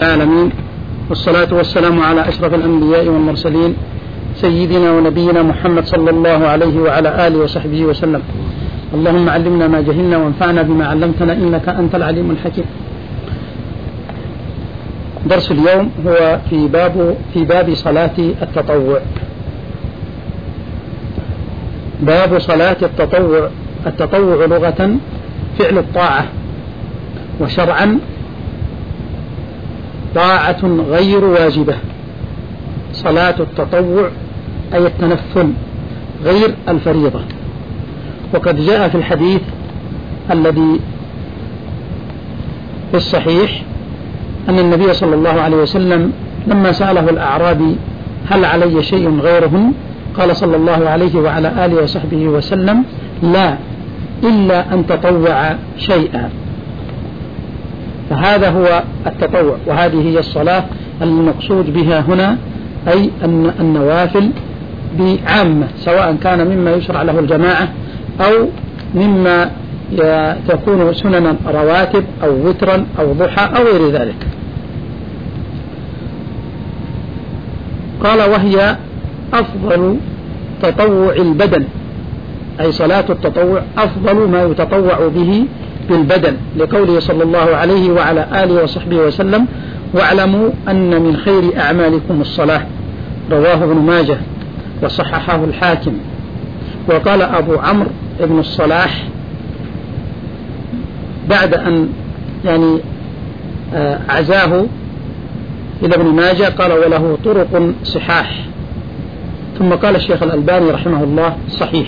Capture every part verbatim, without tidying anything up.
العالمين، والصلاة والسلام على أشرف الأنبياء والمرسلين سيدنا ونبينا محمد صلى الله عليه وعلى آله وصحبه وسلم. اللهم علمنا ما جهلنا وانفعنا بما علمتنا إنك أنت العليم الحكيم. درس اليوم هو في باب في باب صلاة التطوع. باب صلاة التطوع. التطوع لغة فعل الطاعة، وشرعا طاعة غير واجبة. صلاة التطوع أي التنفل غير الفريضة. وقد جاء في الحديث الذي في الصحيح أن النبي صلى الله عليه وسلم لما سأله الأعرابي هل علي شيء غيرهن، قال صلى الله عليه وعلى آله وصحبه وسلم لا، إلا أن تطوع شيئا. فهذا هو التطوع، وهذه هي الصلاة المقصود بها هنا، أي أن النوافل بعامة، سواء كان مما يشرع له الجماعة أو مما تكون سننا رواتب أو وترا أو ضحى أو غير ذلك. قال وهي أفضل تطوع البدن، أي صلاة التطوع أفضل ما يتطوع به بالبدن، لقوله صلى الله عليه وعلى آله وصحبه وسلم واعلموا أن من خير أعمالكم الصلاة، رواه ابن ماجه وصححه الحاكم. وقال أبو عمرو بن الصلاح بعد أن يعني أعزاه إلى ابن ماجه قال وله طرق صحاح، ثم قال الشيخ الألباني رحمه الله صحيح.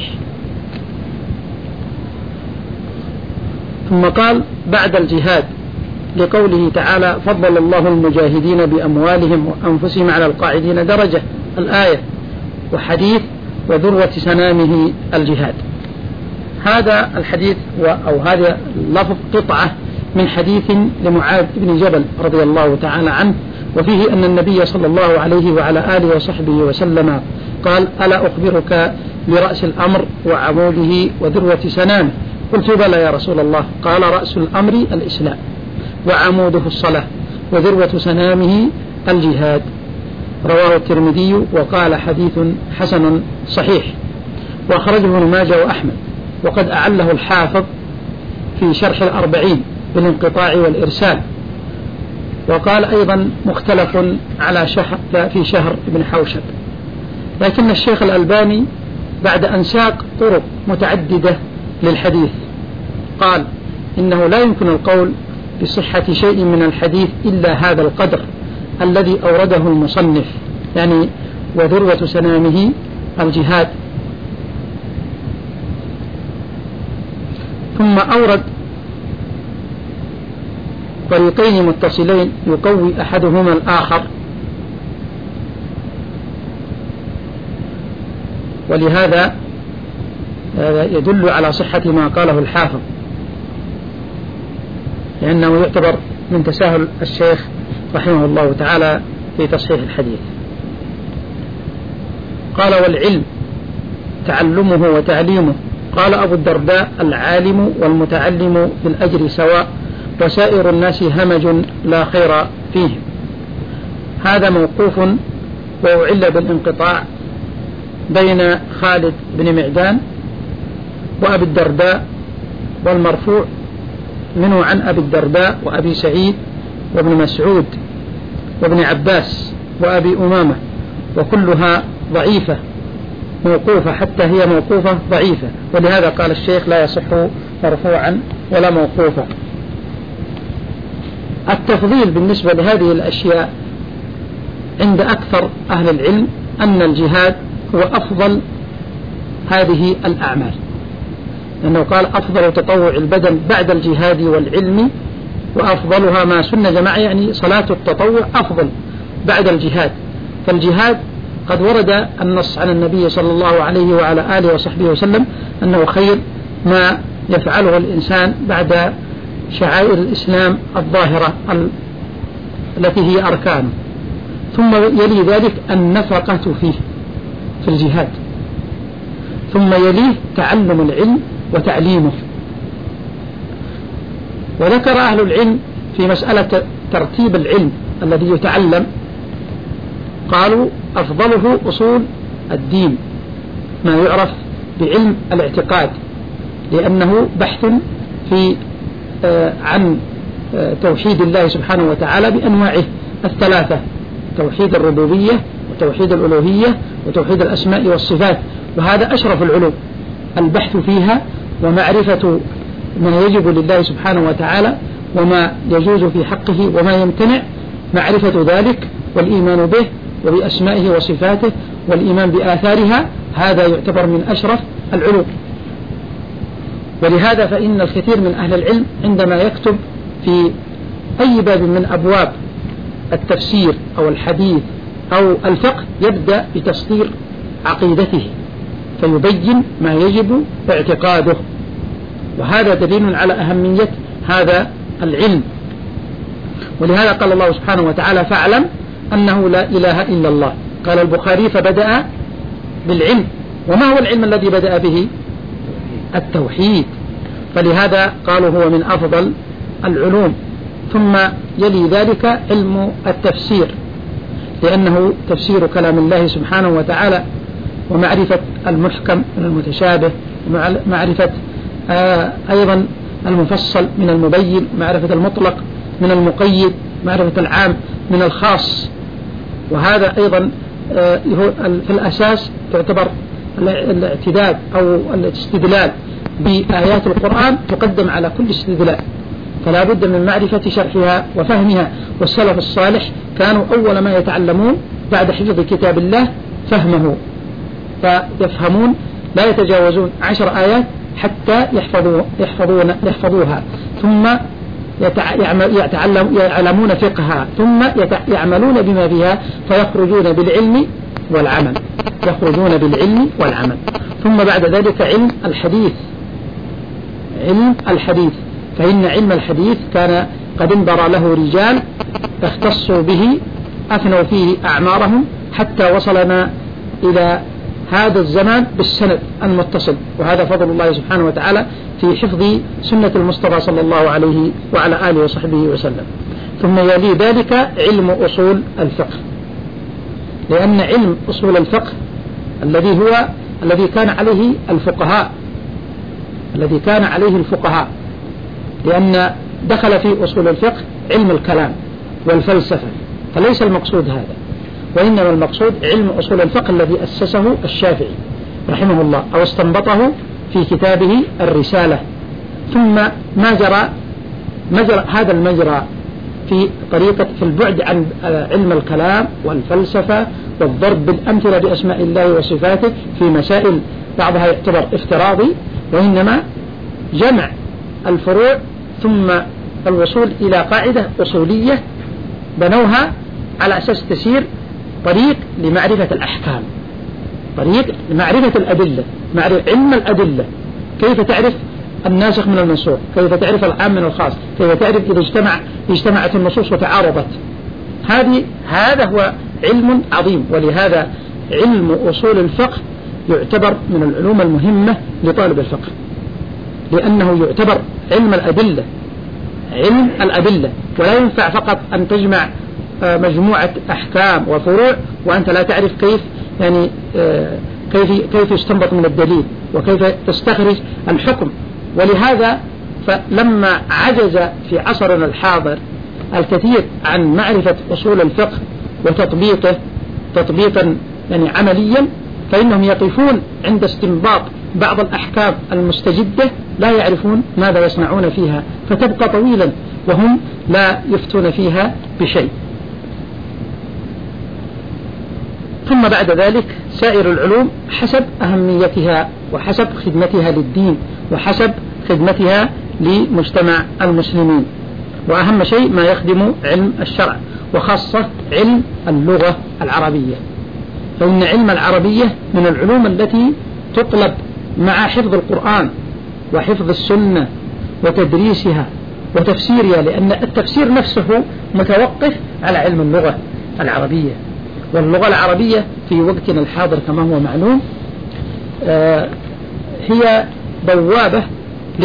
ثم قال بعد الجهاد لقوله تعالى فضل الله المجاهدين بأموالهم وأنفسهم على القاعدين درجة، الآية، وحديث وذروة سنامه الجهاد. هذا الحديث أو هذا اللفظ قطعة من حديث لمعاذ بن جبل رضي الله تعالى عنه، وفيه أن النبي صلى الله عليه وعلى آله وصحبه وسلم قال ألا أخبرك برأس الأمر وعموده وذروة سنامه؟ قلت بلى يا رسول الله. قال رأس الأمر الإسلام، وعموده الصلاة، وذروة سنامه الجهاد. رواه الترمذي وقال حديث حسن صحيح، وأخرجه ابن ماجه وأحمد، وقد أعله الحافظ في شرح الأربعين بالانقطاع والإرسال. وقال أيضا مختلف على شهر في شهر ابن حوشب. لكن الشيخ الألباني بعد أن ساق طرق متعددة للحديث قال إنه لا يمكن القول بصحة شيء من الحديث إلا هذا القدر الذي أورده المصنف، يعني وذروة سنامه الجهاد. ثم أورد طريقين متصلين يقوي أحدهما الآخر، ولهذا يدل على صحة ما قاله الحافظ، لأنه يعتبر من تساهل الشيخ رحمه الله تعالى في تصحيح الحديث. قال والعلم تعلمه وتعليمه. قال أبو الدرداء العالم والمتعلم في الأجر سواء، وسائر الناس همج لا خير فيهم. هذا موقوف وأعل بالانقطاع بين خالد بن معدان وأبي الدرداء، والمرفوع منه عن أبي الدرداء وأبي سعيد وابن مسعود وابن عباس وأبي أمامة، وكلها ضعيفة موقوفة، حتى هي موقوفة ضعيفة، ولهذا قال الشيخ لا يصح مرفوعا ولا موقوفا. التفضيل بالنسبة لهذه الأشياء عند أكثر أهل العلم أن الجهاد هو أفضل هذه الأعمال، لأنه قال أفضل تطوع البدن بعد الجهاد والعلم، وأفضلها ما سن جماعة، يعني صلاة التطوع أفضل بعد الجهاد. فالجهاد قد ورد النص عن النبي صلى الله عليه وعلى آله وصحبه وسلم أنه خير ما يفعله الإنسان بعد شعائر الإسلام الظاهرة التي هي أركانه. ثم يلي ذلك النفقة فيه في الجهاد، ثم يليه تعلم العلم وتعليمه. وذكر أهل العلم في مسألة ترتيب العلم الذي يتعلم قالوا أفضله أصول الدين، ما يعرف بعلم الاعتقاد، لأنه بحث في آه عن آه توحيد الله سبحانه وتعالى بأنواعه الثلاثة: توحيد الربوبية وتوحيد الألوهية وتوحيد الأسماء والصفات. وهذا أشرف العلوم، البحث فيها ومعرفة ما يجب لله سبحانه وتعالى وما يجوز في حقه وما يمتنع، معرفة ذلك والإيمان به وبأسمائه وصفاته والإيمان بآثارها، هذا يعتبر من أشرف العلوم. ولهذا فإن الكثير من أهل العلم عندما يكتب في أي باب من أبواب التفسير أو الحديث أو الفقه يبدأ بتصدير عقيدته فيبين ما يجب اعتقاده، وهذا دليل على أهمية هذا العلم. ولهذا قال الله سبحانه وتعالى: فاعلم أنه لا إله إلا الله. قال البخاري: فبدأ بالعلم. وما هو العلم الذي بدأ به؟ التوحيد. فلهذا قالوا هو من أفضل العلوم. ثم يلي ذلك علم التفسير، لأنه تفسير كلام الله سبحانه وتعالى ومعرفة المحكم من المتشابه، ومعرفة آه أيضا المفصل من المبين، معرفة المطلق من المقيد، معرفة العام من الخاص. وهذا أيضا آه في الأساس تعتبر الاعتداد أو الاستدلال بآيات القرآن تقدم على كل استدلال، فلا بد من معرفة شرحها وفهمها. والسلف الصالح كانوا أول ما يتعلمون بعد حفظ كتاب الله فهمه، فيفهمون لا يتجاوزون عشر آيات حتى يحفظوا يحفظون يحفظوها، ثم يتعلم يعلمون فقهها، ثم يعملون بما فيها، فيخرجون بالعلم والعمل يخرجون بالعلم والعمل. ثم بعد ذلك علم الحديث علم الحديث فإن علم الحديث كان قد انبر له رجال اختصوا به أفنوا فيه أعمارهم حتى وصلنا إلى هذا الزمان بالسند المتصل، وهذا فضل الله سبحانه وتعالى في حفظ سنة المصطفى صلى الله عليه وعلى آله وصحبه وسلم. ثم يلي ذلك علم أصول الفقه، لأن علم أصول الفقه الذي هو الذي كان عليه الفقهاء الذي كان عليه الفقهاء لأن دخل في أصول الفقه علم الكلام والفلسفة، فليس المقصود هذا، وإنما المقصود علم أصول الفقه الذي أسسه الشافعي رحمه الله أو استنبطه في كتابه الرسالة. ثم ما جرى مجرى هذا المجرى في طريقة في البعد عن علم الكلام والفلسفة والضرب بالأمثلة بأسماء الله وصفاته في مسائل بعضها يعتبر افتراضي، وإنما جمع الفروع ثم الوصول إلى قاعدة أصولية بنوها على أساس تسير طريق لمعرفة الأحكام، طريق لمعرفة الأدلة، معرفة علم الأدلة، كيف تعرف الناسخ من المنسوخ، كيف تعرف العام من الخاص، كيف تعرف إذا اجتمع اجتمعت النصوص وتعارضت. هذه هذا هو علم عظيم. ولهذا علم أصول الفقه يعتبر من العلوم المهمة لطالب الفقه، لأنه يعتبر علم الأدلة علم الأدلة ولا ينفع فقط أن تجمع مجموعة أحكام وفروع وأنت لا تعرف كيف يعني كيف كيف يستنبط من الدليل وكيف تستخرج الحكم. ولهذا فلما عجز في عصرنا الحاضر الكثير عن معرفة أصول الفقه وتطبيقه تطبيقا يعني عمليا، فإنهم يقفون عند استنباط بعض الأحكام المستجدة لا يعرفون ماذا يصنعون فيها، فتبقى طويلا وهم لا يفتون فيها بشيء. ثم بعد ذلك سائر العلوم حسب أهميتها وحسب خدمتها للدين وحسب خدمتها لمجتمع المسلمين، وأهم شيء ما يخدم علم الشرع وخاصة علم اللغة العربية، فإن علم العربية من العلوم التي تطلب مع حفظ القرآن وحفظ السنة وتدريسها وتفسيرها، لأن التفسير نفسه متوقف على علم اللغة العربية. واللغة العربية في وقتنا الحاضر كما هو معلوم آه هي بوابة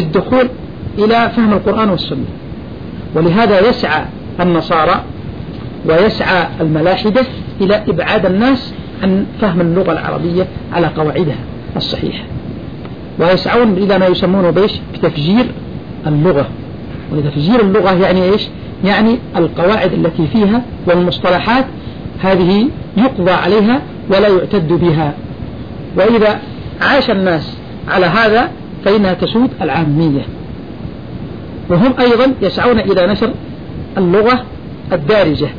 للدخول إلى فهم القرآن والسنة. ولهذا يسعى النصارى ويسعى الملاحدة إلى إبعاد الناس عن فهم اللغة العربية على قواعدها الصحيحة، ويسعون إلى ما يسمونه بيش بتفجير اللغة. وتفجير اللغة يعني إيش؟ يعني القواعد التي فيها والمصطلحات هذه يقضى عليها ولا يعتد بها، وإذا عاش الناس على هذا فإنها تسود العامية. وهم أيضا يسعون إلى نشر اللغة الدارجة.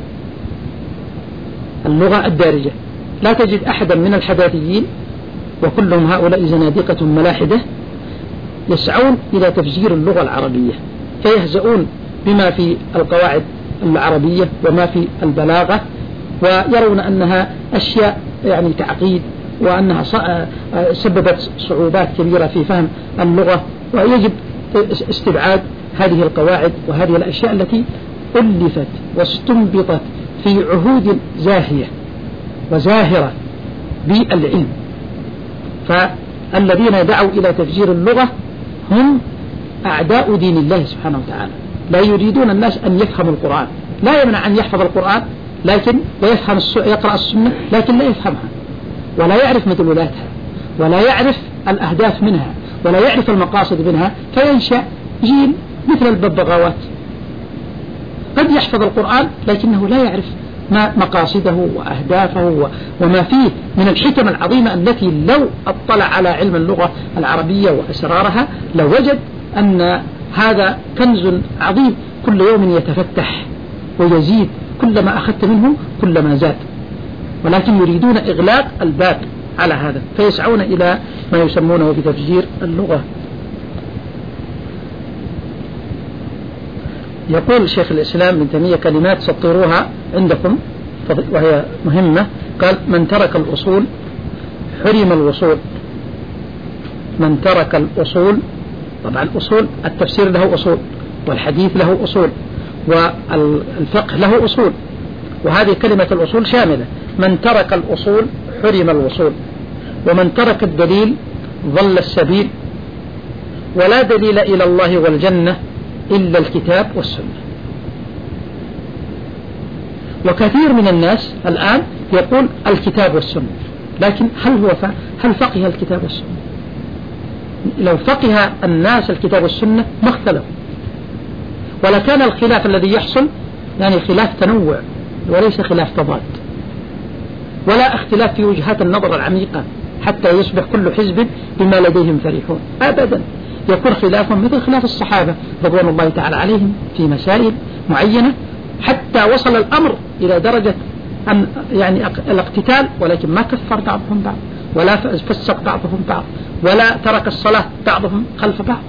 اللغة الدارجة لا تجد أحدا من الحداثيين، وكلهم هؤلاء زنادقة ملاحدة، يسعون إلى تفجير اللغة العربية، فيهزؤون بما في القواعد العربية وما في البلاغة، ويرون أنها أشياء يعني تعقيد، وأنها سببت صعوبات كبيرة في فهم اللغة، ويجب استبعاد هذه القواعد وهذه الأشياء التي ألفت واستنبطت في عهود زاهية وزاهرة بالعلم. فالذين دعوا إلى تفجير اللغة هم أعداء دين الله سبحانه وتعالى، لا يريدون الناس أن يفهموا القرآن. لا يمنع أن يحفظ القرآن لكن ويفهم يقرأ السنة لكن لا يفهمها، ولا يعرف مدلولاتها، ولا يعرف الأهداف منها، ولا يعرف المقاصد منها، فينشأ جيل مثل الببغاوات قد يحفظ القرآن لكنه لا يعرف ما مقاصده وأهدافه وما فيه من الحكم العظيمة التي لو اطلع على علم اللغة العربية وأسرارها لوجد أن هذا كنز عظيم كل يوم يتفتح ويزيد، كلما أخذت منه كلما زاد، ولكن يريدون إغلاق الباب على هذا، فيسعون إلى ما يسمونه بتفجير اللغة. يقول شيخ الإسلام ابن تيمية كلمات سطروها عندكم وهي مهمة، قال: من ترك الأصول حرم الوصول. من ترك الأصول، طبعا الأصول التفسير له أصول، والحديث له أصول، والفقه له أصول، وهذه كلمة الأصول شاملة. من ترك الأصول حرم الوصول، ومن ترك الدليل ضل السبيل، ولا دليل إلى الله والجنة إلا الكتاب والسنة. وكثير من الناس الآن يقول الكتاب والسنة، لكن هل هو ف... هل فقه الكتاب والسنة؟ لو فقه الناس الكتاب والسنة ما اختلفوا، ولا كان الخلاف الذي يحصل يعني خلاف تنوع وليس خلاف تضاد، ولا اختلاف في وجهات النظر العميقة حتى يصبح كل حزب بما لديهم فرحون. أبدا، يكون خلافهم مثل خلاف الصحابة رضوان الله تعالى عليهم في مسائل معينة، حتى وصل الأمر إلى درجة أن يعني الاقتتال، ولكن ما كفر بعضهم بعض، ولا فسق بعضهم بعض، ولا ترك الصلاة بعضهم خلف بعض.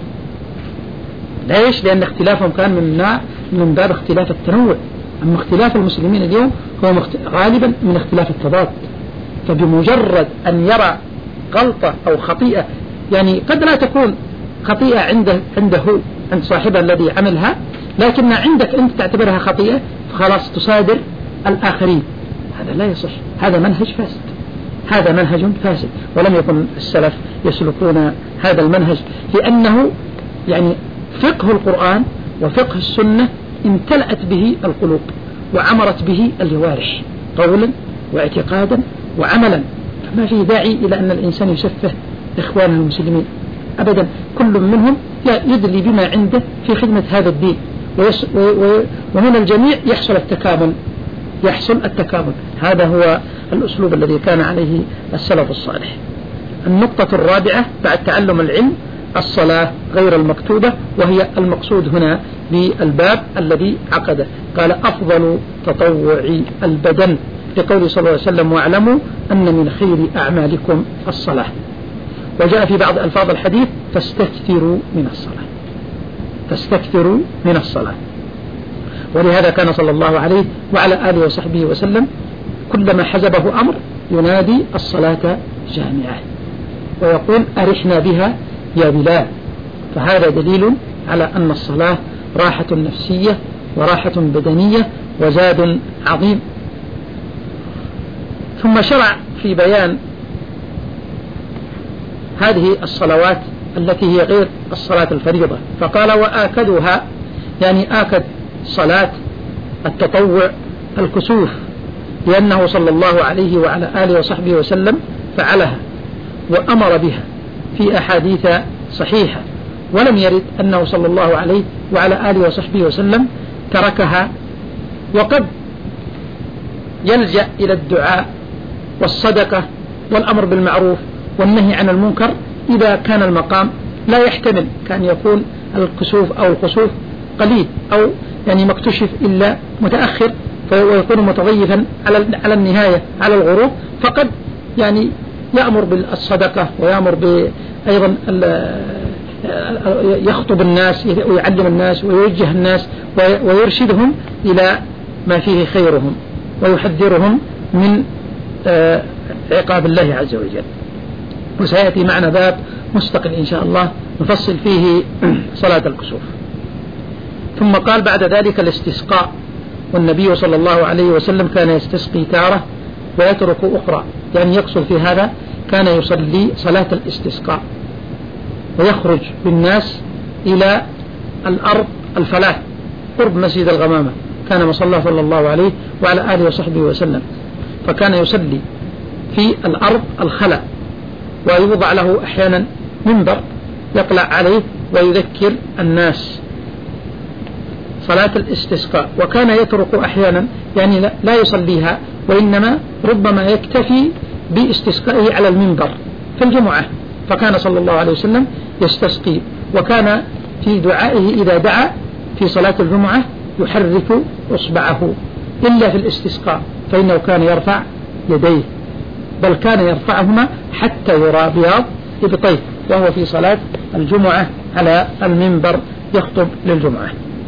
ليش؟ لأن اختلافهم كان من من باب اختلاف التنوع. أما اختلاف المسلمين اليوم هو غالبا من اختلاف التضاد. فبمجرد أن يرى غلطة أو خطيئة، يعني قد لا تكون خطيئة عنده عنده عند صاحبها الذي عملها، لكن عندك أنت تعتبرها خطيئة فخلاص تصادر الآخرين. هذا لا يصح، هذا منهج فاسد، هذا منهج فاسد، ولم يكن السلف يسلكون هذا المنهج، لأنه يعني فقه القرآن وفقه السنة امتلأت به القلوب وعمرت به الجوارح قولا واعتقادا وعملا، فما في داعي إلى أن الإنسان يسفه إخوانه المسلمين أبدا. كل منهم يدلي بما عنده في خدمة هذا الدين، وهنا الجميع يحصل التكامل يحصل التكامل هذا هو الأسلوب الذي كان عليه السلف الصالح. النقطة الرابعة بعد تعلم العلم الصلاة غير المكتوبة، وهي المقصود هنا بالباب الذي عقده. قال: أفضل تطوع البدن، لقول صلى الله عليه وسلم: واعلموا أن من خير أعمالكم الصلاة. وجاء في بعض ألفاظ الحديث: فاستكثروا من الصلاة، فاستكثروا من الصلاة. ولهذا كان صلى الله عليه وعلى آله وصحبه وسلم كلما حزبه أمر ينادي: الصلاة جامعة، ويقول: أرحنا بها يا بلال. فهذا دليل على أن الصلاة راحة نفسية وراحة بدنية وزاد عظيم. ثم شرع في بيان هذه الصلوات التي هي غير الصلاة الفريضة، فقال: وآكدها، يعني آكد صلاة التطوع الكسوف لأنه صلى الله عليه وعلى آله وصحبه وسلم فعلها وأمر بها في أحاديث صحيحة، ولم يرد أنه صلى الله عليه وعلى آله وصحبه وسلم تركها. وقد يلجأ إلى الدعاء والصدقة والأمر بالمعروف والنهي عن المنكر إذا كان المقام لا يحتمل، كان يكون الكسوف أو الخسوف قليل أو يعني ما اكتشف إلا متأخر ويكون متضيفا على على النهاية على الغروب، فقد يعني يأمر بالصدقة ويأمر بأيضا يخطب الناس ويعلم الناس ويوجه الناس ويرشدهم إلى ما فيه خيرهم ويحذرهم من عقاب الله عز وجل. وسيأتي معنا باب مستقل إن شاء الله نفصل فيه صلاة الكسوف. ثم قال بعد ذلك الاستسقاء، والنبي صلى الله عليه وسلم كان يستسقي تارة ويترك أخرى، يعني يقصد في هذا كان يصلي صلاة الاستسقاء ويخرج بالناس إلى الأرض الفلاة قرب مسجد الغمامة، كان مصلى صلى الله عليه وعلى آله وصحبه وسلم، فكان يصلي في الأرض الخلا ويوضع له أحيانا منبر يطلع عليه ويذكر الناس صلاة الاستسقاء. وكان يترك أحيانا يعني لا يصليها، وإنما ربما يكتفي باستسقائه على المنبر في الجمعة، فكان صلى الله عليه وسلم يستسقي. وكان في دعائه إذا دعا في صلاة الجمعة يحرك إصبعه إلا في الاستسقاء، فإنه كان يرفع يديه، بل كان يرفعهما حتى يرى بياض إبطيه وهو في صلاة الجمعة على المنبر يخطب للجمعة.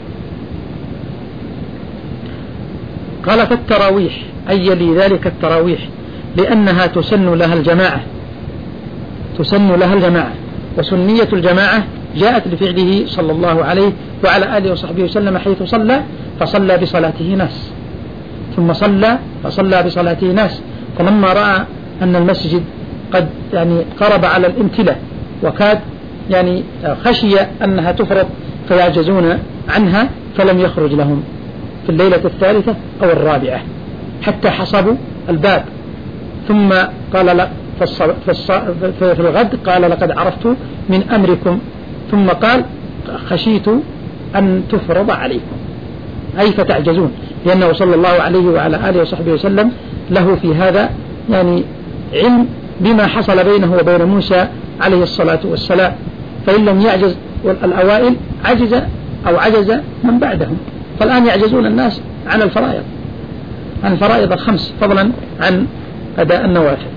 قال فالتراويح أي لذلك التراويح لأنها تسن لها الجماعة، تسن لها الجماعة، وسنية الجماعة جاءت لفعله صلى الله عليه وعلى آله وصحبه وسلم حيث صلى فصلى بصلاته ناس، ثم صلى فصلى بصلاته ناس، فلما رأى أن المسجد قد يعني قرب على الامتلاء وكاد يعني خشي أنها تفرط فيعجزون عنها فلم يخرج لهم في الليلة الثالثة أو الرابعة حتى حصبوا الباب، ثم قال لا في الغد قال لقد عرفت من أمركم، ثم قال خشيت أن تفرض عليكم أي فتعجزون، لأنه صلى الله عليه وعلى آله وصحبه وسلم له في هذا يعني علم بما حصل بينه وبين موسى عليه الصلاة والسلام، فإن لم يعجز الأوائل عجز أو عجز من بعدهم، فالآن يعجزون الناس عن الفرائض عن الفرائض الخمس فضلا عن أداء النوافل.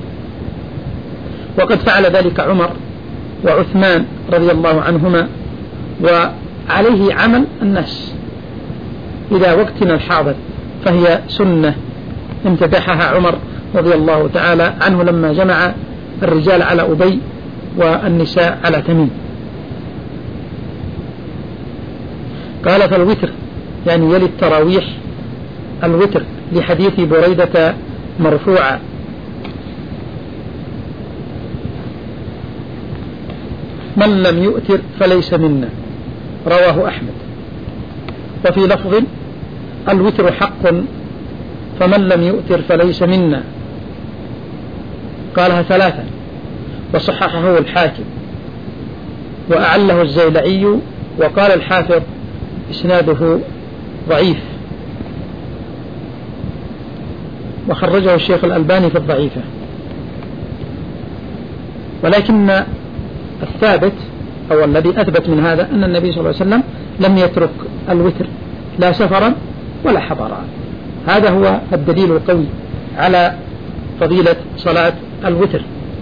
وقد فعل ذلك عمر وعثمان رضي الله عنهما، وعليه عمل الناس إلى وقتنا الحاضر، فهي سنة امتدحها عمر رضي الله تعالى عنه لما جمع الرجال على أبي والنساء على تميم. قال فالوتر يعني يلي التراويح الوتر لحديث بريدة مرفوعة من لم يؤتر فليس منا، رواه أحمد. وفي لفظ الوتر حق فمن لم يؤتر فليس منا، قالها ثلاثة وصححه الحاكم وأعله الزيلعي، وقال الحافظ إسناده ضعيف، وخرجه الشيخ الألباني في الضعيفة. ولكن الثابت أو الذي أثبت من هذا أن النبي صلى الله عليه وسلم لم يترك الوتر لا سفرا ولا حضرا، هذا هو الدليل القوي على فضيلة صلاة الوتر.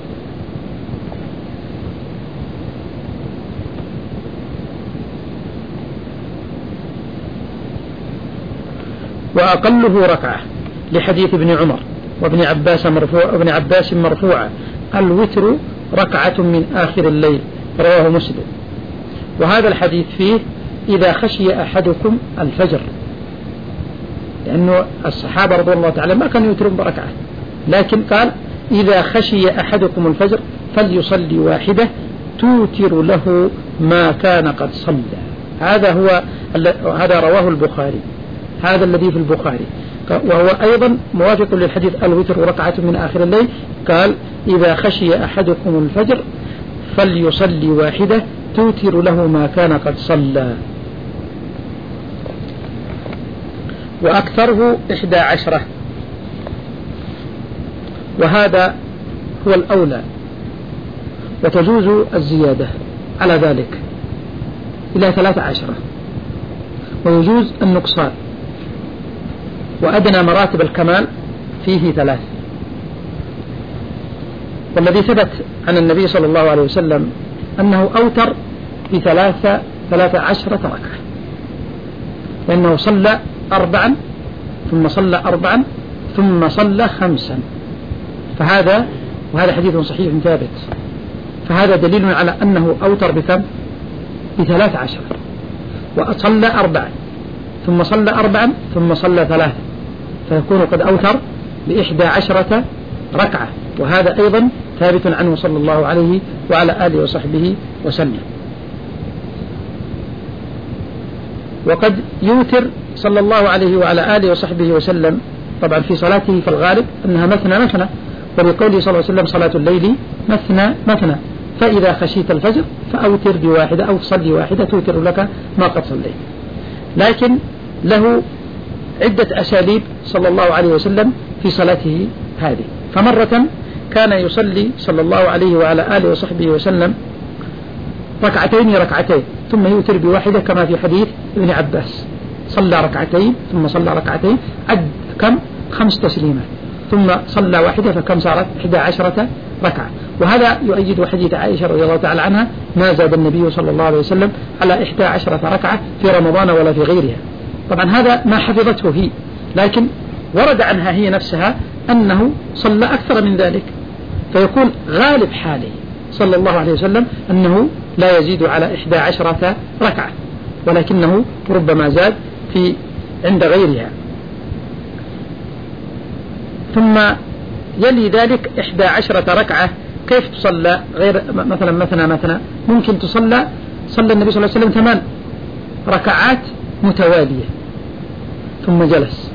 وأقله ركعة لحديث ابن عمر وابن عباس مرفوع ابن عباس مرفوعة الوتر ركعة من آخر الليل، رواه مسلم. وهذا الحديث فيه إذا خشي أحدكم الفجر، لأنه الصحابة رضي الله تعالى ما كانوا يوترون بركعة، لكن قال إذا خشي أحدكم الفجر فليصلي واحدة توتر له ما كان قد صلى. هذا هو هذا رواه البخاري، هذا الذي في البخاري. وهو أيضا موافق للحديث الوتر ركعة من آخر الليل. قال إذا خشي أحدكم الفجر فليصلي واحدة توتر له ما كان قد صلى، وأكثره إحدى عشرة، وهذا هو الأولى، وتجوز الزيادة على ذلك إلى ثلاث عشرة، ويجوز النقصان، وأدنى مراتب الكمال فيه ثلاث. والذي ثبت عن النبي صلى الله عليه وسلم أنه أوتر بثلاثة ثلاث عشرة ركعة، لأنه صلى أربعا ثم صلى أربعا ثم صلى خمسا، فهذا وهذا حديث صحيح ثابت، فهذا دليل على أنه أوتر بكم؟ بثلاث عشرة، وصلى أربعا ثم صلى أربعا ثم صلى ثلاثة، فيكون قد أوتر بإحدى عشرة ركعة، وهذا أيضا ثابت عنه صلى الله عليه وعلى آله وصحبه وسلم. وقد يوتر صلى الله عليه وعلى آله وصحبه وسلم طبعا في صلاته في الغالب أنها مثنى مثنى، ولقوله صلى الله عليه وسلم صلاة الليل مثنى مثنى، فإذا خشيت الفجر فأوتر بواحدة أو صلي واحدة توتر لك ما قد صليت. لكن له عدة أساليب صلى الله عليه وسلم في صلاته هذه، فمرة كان يصلي صلى الله عليه وعلى آله وصحبه وسلم ركعتين ركعتين ثم يوتر بواحدة، كما في حديث ابن عباس صلى ركعتين ثم صلى ركعتين، عد كم؟ خمس تسليمات، ثم صلى واحدة، فكم صارت؟ إحدى عشرة ركعة. وهذا يؤيد حديث عائشة رضي الله تعالى عنها ما زاد النبي صلى الله عليه وسلم على إحدى عشرة ركعة في رمضان ولا في غيرها. طبعا هذا ما حفظته هي، لكن ورد عنها هي نفسها أنه صلى أكثر من ذلك، فيكون غالب حاله صلى الله عليه وسلم أنه لا يزيد على إحدى عشرة ركعة، ولكنه ربما زاد في عند غيرها. ثم يلي ذلك إحدى عشرة ركعة كيف تصلى؟ غير مثلا مثلا مثلا ممكن تصلى صلى النبي صلى الله عليه وسلم ثمان ركعات متوالية ثم جلس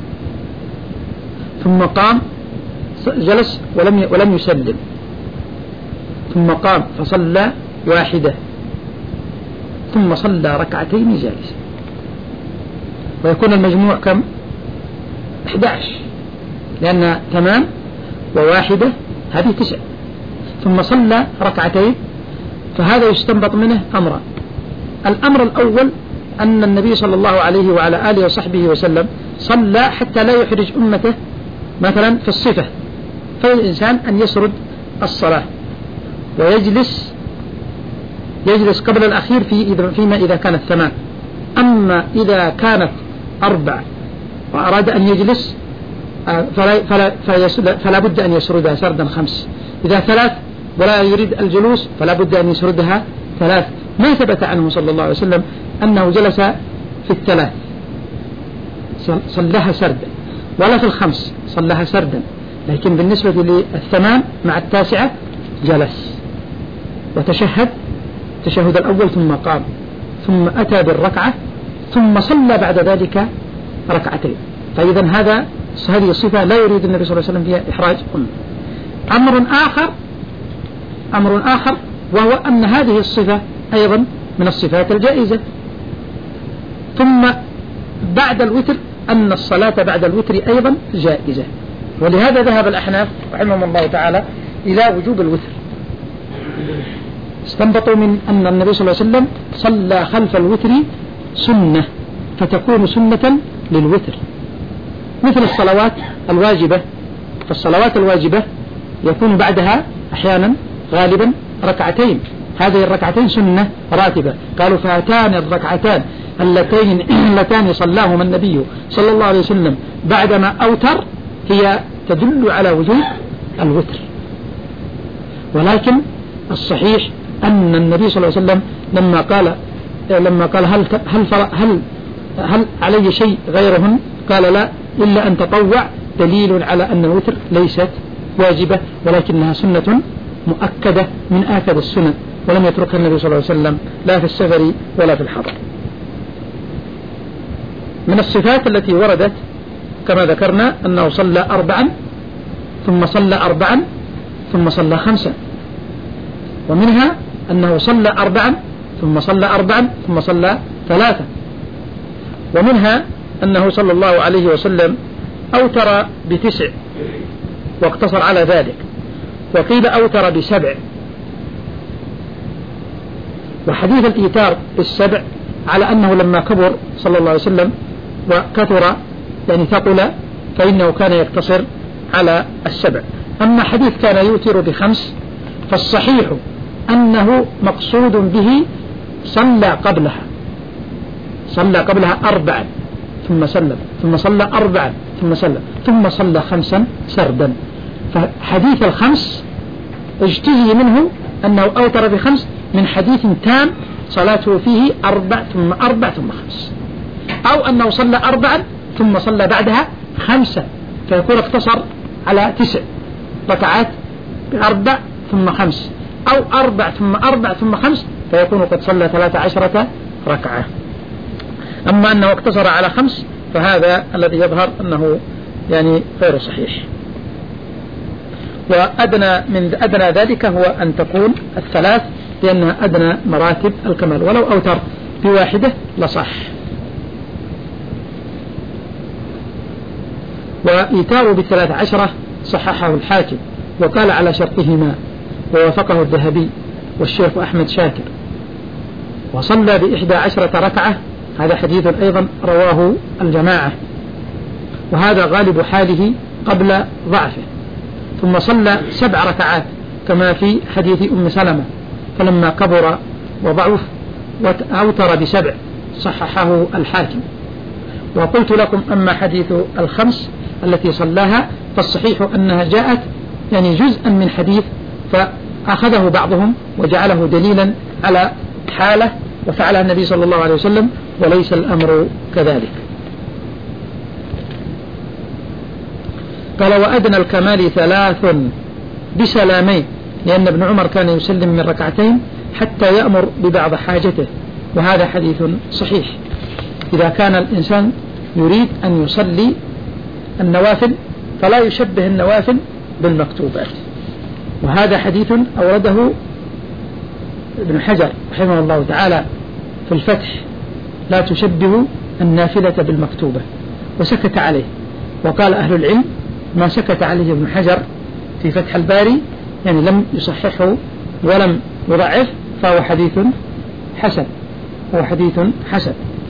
ثم قام جلس ولم ولم يسلم ثم قام فصلى واحدة ثم صلى ركعتين جالسا، ويكون المجموع كم؟ إحدى عشر، لأن ثمان وواحدة هذه تسع، ثم صلى ركعتين. فهذا يستنبط منه أمرا. الأمر الأول أن النبي صلى الله عليه وعلى آله وصحبه وسلم صلى حتى لا يحرج أمته مثلا في الصفة، فالإنسان أن يسرد الصلاة ويجلس يجلس قبل الأخير في فيما إذا كانت ثمان. أما إذا كانت أربع وأراد أن يجلس فلا, فلا, فلا بد أن يسردها سردا خمس. إذا ثلاث ولا يريد الجلوس فلا بد أن يسردها ثلاث. ما ثبت عنه صلى الله عليه وسلم أنه جلس في الثلاث صلها سردا، ولا في الخمس صلها سردا، لكن بالنسبة للثمان مع التاسعة جلس وتشهد التشهد الأول ثم قام ثم أتى بالركعة ثم صلى بعد ذلك ركعتين. فإذا هذا هذه الصفة لا يريد النبي صلى الله عليه وسلم فيها إحراج أمه. أمر آخر أمر آخر وهو أن هذه الصفة أيضا من الصفات الجائزة. ثم بعد الوتر أن الصلاة بعد الوتر أيضا جائزة، ولهذا ذهب الأحناف رحمهم الله تعالى إلى وجوب الوتر. استنبطوا من أن النبي صلى الله عليه وسلم صلى خلف الوتر سنة، فتكون سنة للوتر، مثل الصلوات الواجبة. فالصلوات الواجبة يكون بعدها أحيانا غالبا ركعتين، هذه الركعتين سنة راتبة. قالوا فهاتان الركعتان اللتين اللتان صلاهما النبي صلى الله عليه وسلم بعدما أوتر هي تدل على وجوب الوتر. ولكن الصحيح أن النبي صلى الله عليه وسلم لما قال لما قال هل هل هل هل علي شيء غيرهن؟ قال لا، إلا أن تطوع، دليل على أن الوتر ليست واجبة ولكنها سنة مؤكدة من آكد السنن، ولم يتركها النبي صلى الله عليه وسلم لا في السفر ولا في الحضر. من الصفات التي وردت كما ذكرنا أنه صلى أربعا ثم صلى أربعا ثم صلى خمسا، ومنها أنه صلى أربعا ثم صلى أربعا ثم صلى ثلاثا، ومنها أنه صلى الله عليه وسلم أوتر بتسع واقتصر على ذلك، وقيل أوتر بسبع. وحديث الإيتار بالسبع على أنه لما كبر صلى الله عليه وسلم وكثر يعني ثقل فإنه كان يقتصر على السبع. أما حديث كان يوتر بخمس فالصحيح أنه مقصود به صلى قبلها صلى قبلها أربعا ثم سلم ثم صلى أربعا ثم سلم ثم صلى خمسا سردا. فحديث الخمس اجتزي منه أنه أوتر بخمس من حديث تام صلاته فيه أربع ثم أربع ثم خمس، أو أنه صلى أربعا ثم صلى بعدها خمسة فيكون اقتصر على تسع ركعات بأربع ثم خمس، أو أربع ثم أربع ثم خمس فيكون قد صلى ثلاث عشرة ركعة. أما أنه اقتصر على خمس فهذا الذي يظهر أنه يعني غير صحيح. وأدنى من أدنى ذلك هو أن تكون الثلاث لأنها أدنى مراتب الكمال، ولو أوتر بواحدة لصح. وإيتار بالثلاث عشرة صححه الحاكم وقال على شرطهما ووافقه الذهبي والشيخ أحمد شاكر. وصلى بإحدى عشرة ركعة، هذا حديث أيضا رواه الجماعة، وهذا غالب حاله قبل ضعفه. ثم صلى سبع ركعات كما في حديث أم سلمة، فلما كبر وضعف أوتر بسبع صححه الحاكم. وقلت لكم أما حديث الخمس التي صلاها فالصحيح أنها جاءت يعني جزءا من حديث فأخذه بعضهم وجعله دليلا على حالة وفعلها النبي صلى الله عليه وسلم، وليس الأمر كذلك. قال وأدنى الكمال ثلاث بسلامين، لأن ابن عمر كان يسلم من ركعتين حتى يأمر ببعض حاجته، وهذا حديث صحيح. إذا كان الإنسان يريد أن يصلي النوافل فلا يشبه النوافل بالمكتوبات، وهذا حديث أورده ابن حجر رحمه الله تعالى في الفتح: لا تشبه النافلة بالمكتوبة، وسكت عليه. وقال أهل العلم ما سكت عليه ابن حجر في فتح الباري يعني لم يصححه ولم يضعف فهو حديث حسن هو حديث حسن.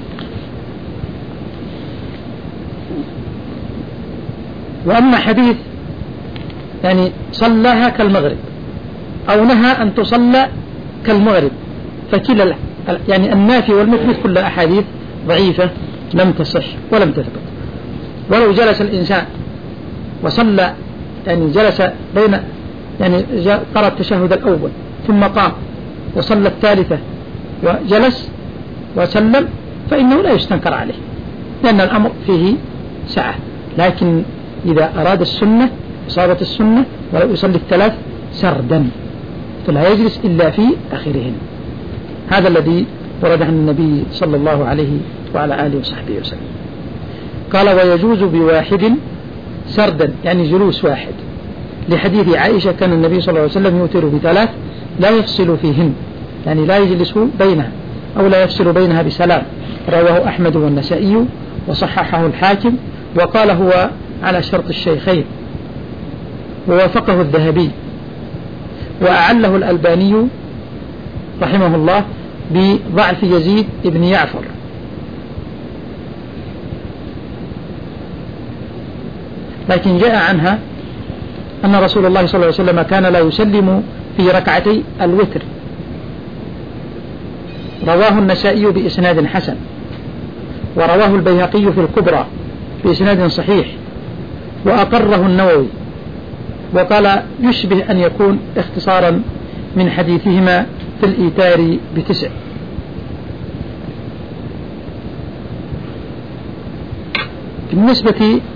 وأما حديث يعني صلاها كالمغرب أو نهى أن تصلى كالمغرب فكلا يعني النافي والمثبت كل أحاديث ضعيفة لم تصح ولم تثبت. ولو جلس الإنسان وصلى يعني جلس بين يعني قرأ التشهد الأول ثم قام وصلى الثالثة وجلس وسلم فإنه لا يستنكر عليه، لأن الأمر فيه سعة. لكن إذا أراد السنة إصابة السنة ولو يصلي الثلاث سردا فلا يجلس إلا في آخرهن. هذا الذي ورد عن النبي صلى الله عليه وعلى آله وصحبه وسلم. قال ويجوز بواحد سردا يعني جلوس واحد، لحديث عائشة كان النبي صلى الله عليه وسلم يوتر بثلاث لا يفصل فيهن، يعني لا يجلس بينها أو لا يفصل بينها بسلام، رواه أحمد والنسائي وصححه الحاكم وقال هو على شرط الشيخين، ووافقه الذهبي، وأعله الألباني رحمه الله بضعف يزيد بن يعفر. لكن جاء عنها أن رسول الله صلى الله عليه وسلم كان لا يسلم في ركعتي الوتر، رواه النسائي بإسناد حسن، ورواه البيهقي في الكبرى بإسناد صحيح، وأقره النووي وقال يشبه أن يكون اختصارا من حديثهما في الإيتار بتسع. بالنسبة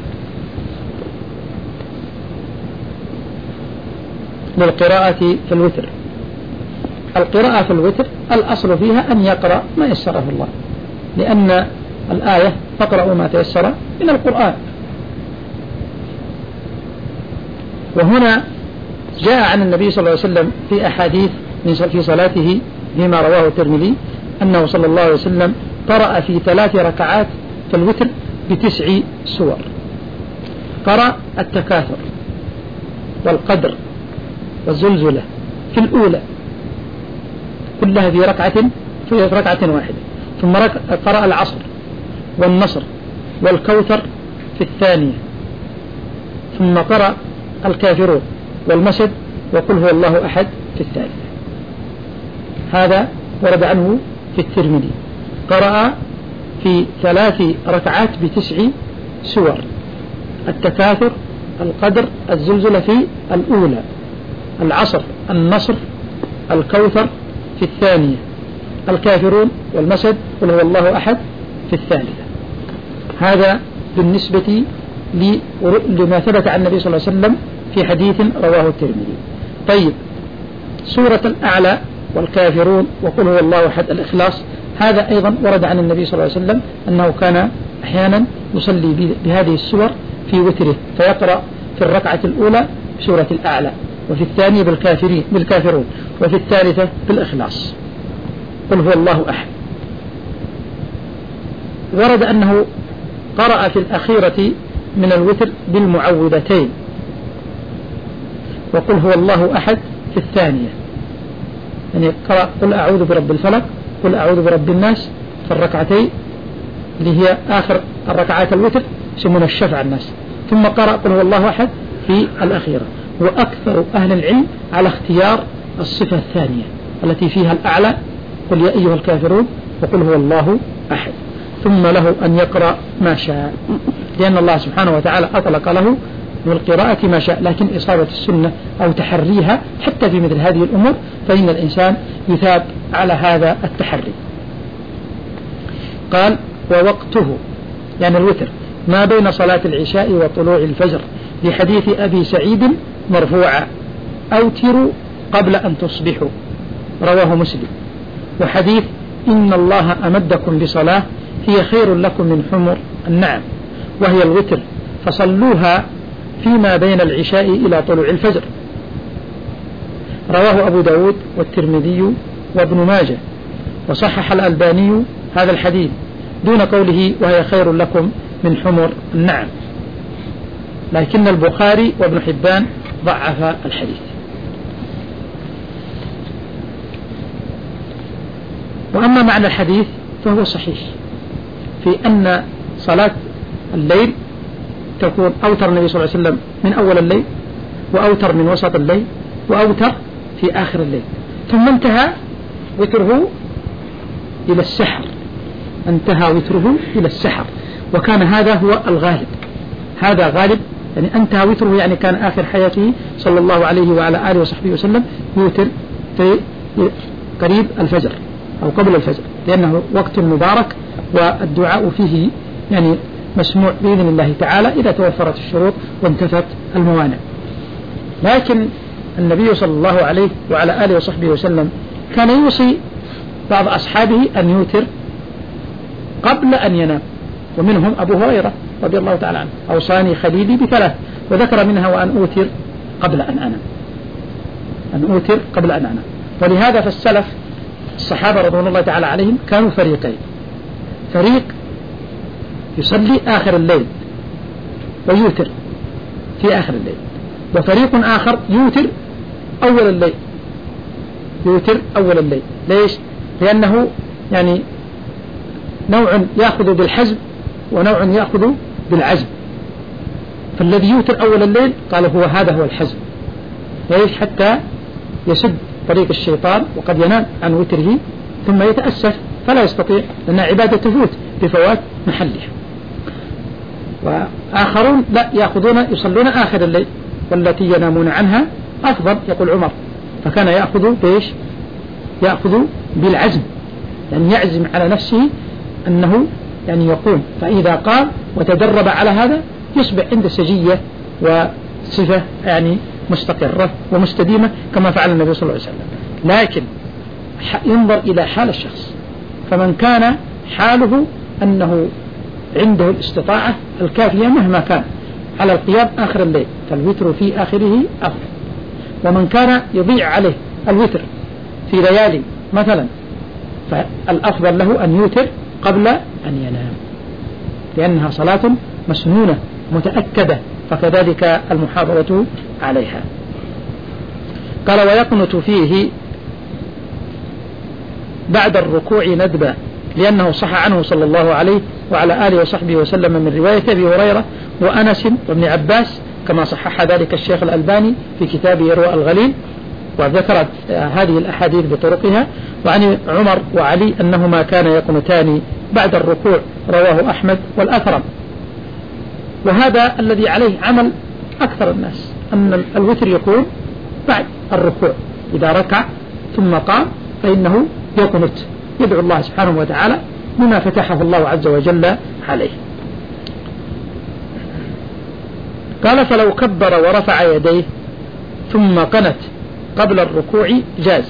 للقراءة في الوتر، القراءة في الوتر الأصل فيها أن يقرأ ما يسره الله، لأن الآية فاقرأوا ما تيسر من القرآن، وهنا جاء عن النبي صلى الله عليه وسلم في أحاديث في صلاته فيما رواه الترمذي أنه صلى الله عليه وسلم قرأ في ثلاث ركعات في الوتر بتسع سور. قرأ التكاثر والقدر والزلزلة في الأولى كلها في ركعة في ركعة واحدة، ثم قرأ العصر والنصر والكوثر في الثانية، ثم قرأ الكافرون والمسد وقل هو الله أحد في الثالثة. هذا ورد عنه في الترمذي. قرأ في ثلاث ركعات بتسع سور: التكاثر، القدر، الزلزلة في الأولى، العصر، النصر، الكوثر في الثانية، الكافرون والمسد قل هو الله أحد في الثالثة. هذا بالنسبة لما ثبت عن النبي صلى الله عليه وسلم في حديث رواه الترمذي. طيب، سورة الأعلى والكافرون وقل هو الله أحد الإخلاص، هذا أيضا ورد عن النبي صلى الله عليه وسلم أنه كان أحيانا يصلي بهذه السور في وتره، فيقرأ في الركعة الأولى سورة الأعلى، وفي الثانية بالكافرين بالكافرون، وفي الثالثة بالإخلاص قل هو الله أحد. ورد أنه قرأ في الأخيرة من الوتر بالمعوذتين وقل هو الله أحد في الثانية، يعني قرأ قل أعوذ برب الفلق، قل أعوذ برب الناس في الركعتين اللي هي آخر الركعات الوتر يسمونها الشفع الناس، ثم قرأ قل هو الله أحد في الأخيرة. وأكثر أهل العلم على اختيار الصفة الثانية التي فيها الأعلى قل يا أيها الكافرون وقل هو الله أحد، ثم له أن يقرأ ما شاء، لأن الله سبحانه وتعالى أطلق له بالقراءة ما شاء، لكن إصابة السنة أو تحريها حتى في مثل هذه الأمور فإن الإنسان يثاب على هذا التحري. قال ووقته يعني الوتر ما بين صلاة العشاء وطلوع الفجر، لحديث أبي سعيد مرفوعا أوتروا قبل أن تصبحوا رواه مسلم، وحديث إن الله أمدكم بصلاة هي خير لكم من حمر النعم وهي الوتر فصلوها فيما بين العشاء إلى طلوع الفجر، رواه أبو داود والترمذي وابن ماجه، وصحح الألباني هذا الحديث دون قوله وهي خير لكم من حمر النعم، لكن البخاري وابن حبان ضعف الحديث. وأما معنى الحديث فهو صحيح في أن صلاة الليل تكون أوتر النبي صلى الله عليه وسلم من أول الليل، وأوتر من وسط الليل، وأوتر في آخر الليل، ثم انتهى وتره إلى السحر، انتهى وتره إلى السحر، وكان هذا هو الغالب، هذا غالب يعني انتهى وتره، يعني كان آخر حياته صلى الله عليه وعلى آله وصحبه وسلم يوتر في قريب الفجر أو قبل الفجر، لأنه وقت مبارك والدعاء فيه يعني مسموع بإذن الله تعالى إذا توفرت الشروط وانتفت الموانع. لكن النبي صلى الله عليه وعلى آله وصحبه وسلم كان يوصي بعض أصحابه أن يوتر قبل أن ينام، ومنهم أبو هريرة رضي الله تعالى عنه أوصاني خليلي بثلاث، وذكر منها وأن أوتر قبل أن أنام، أن أوتر قبل أن أنام. ولهذا فالسلف الصحابة رضوان الله تعالى عليهم كانوا فريقين، فريق يصلي آخر الليل ويوتر في آخر الليل، وفريق آخر يوتر أول الليل يوتر أول الليل. ليش؟ لأنه يعني نوع يأخذ بالحزم ونوع يأخذ بالعزم، فالذي يوتر أول الليل قال هو هذا هو الحزم. ليش؟ حتى يسد طريق الشيطان وقد ينام عن وتره ثم يتأسف فلا يستطيع، لأن عبادة تفوت بفوات محلها. وآخرون لا يأخذون يصلون آخر الليل، والتي ينامون عنها أفضل يقول عمر، فكان يأخذ بإيش؟ يأخذ بالعزم، يعني يعزم على نفسه أنه يعني يقوم، فإذا قام وتدرب على هذا يصبح عنده سجية وصفة يعني مستقرة ومستديمة كما فعل النبي صلى الله عليه وسلم. لكن ينظر إلى حال الشخص، فمن كان حاله أنه عنده الاستطاعة الكافية مهما كان على القيام آخر الليل، فالوتر في آخره أفضل. ومن كان يضيع عليه الوتر في ليالي مثلا فالأفضل له أن يوتر قبل أن ينام، لأنها صلاة مسنونة متأكدة، فكذلك المحافظة عليها. قال ويقنت فيه بعد الركوع ندبا، لأنه صح عنه صلى الله عليه وعلى آله وصحبه وسلم من رواية أبي هريرة وأنس وابن عباس، كما صحح ذلك الشيخ الألباني في كتابه إرواء الغليل، وذكرت هذه الأحاديث بطرقها. وعن عمر وعلي أنهما كان يقنتان بعد الركوع، رواه أحمد والأثرم. وهذا الذي عليه عمل أكثر الناس، أن الوتر يكون بعد الركوع، إذا ركع ثم قام فإنه يقنت، يدعو الله سبحانه وتعالى بما فتحه الله عز وجل عليه. قال فلو كبر ورفع يديه ثم قنت قبل الركوع جاز.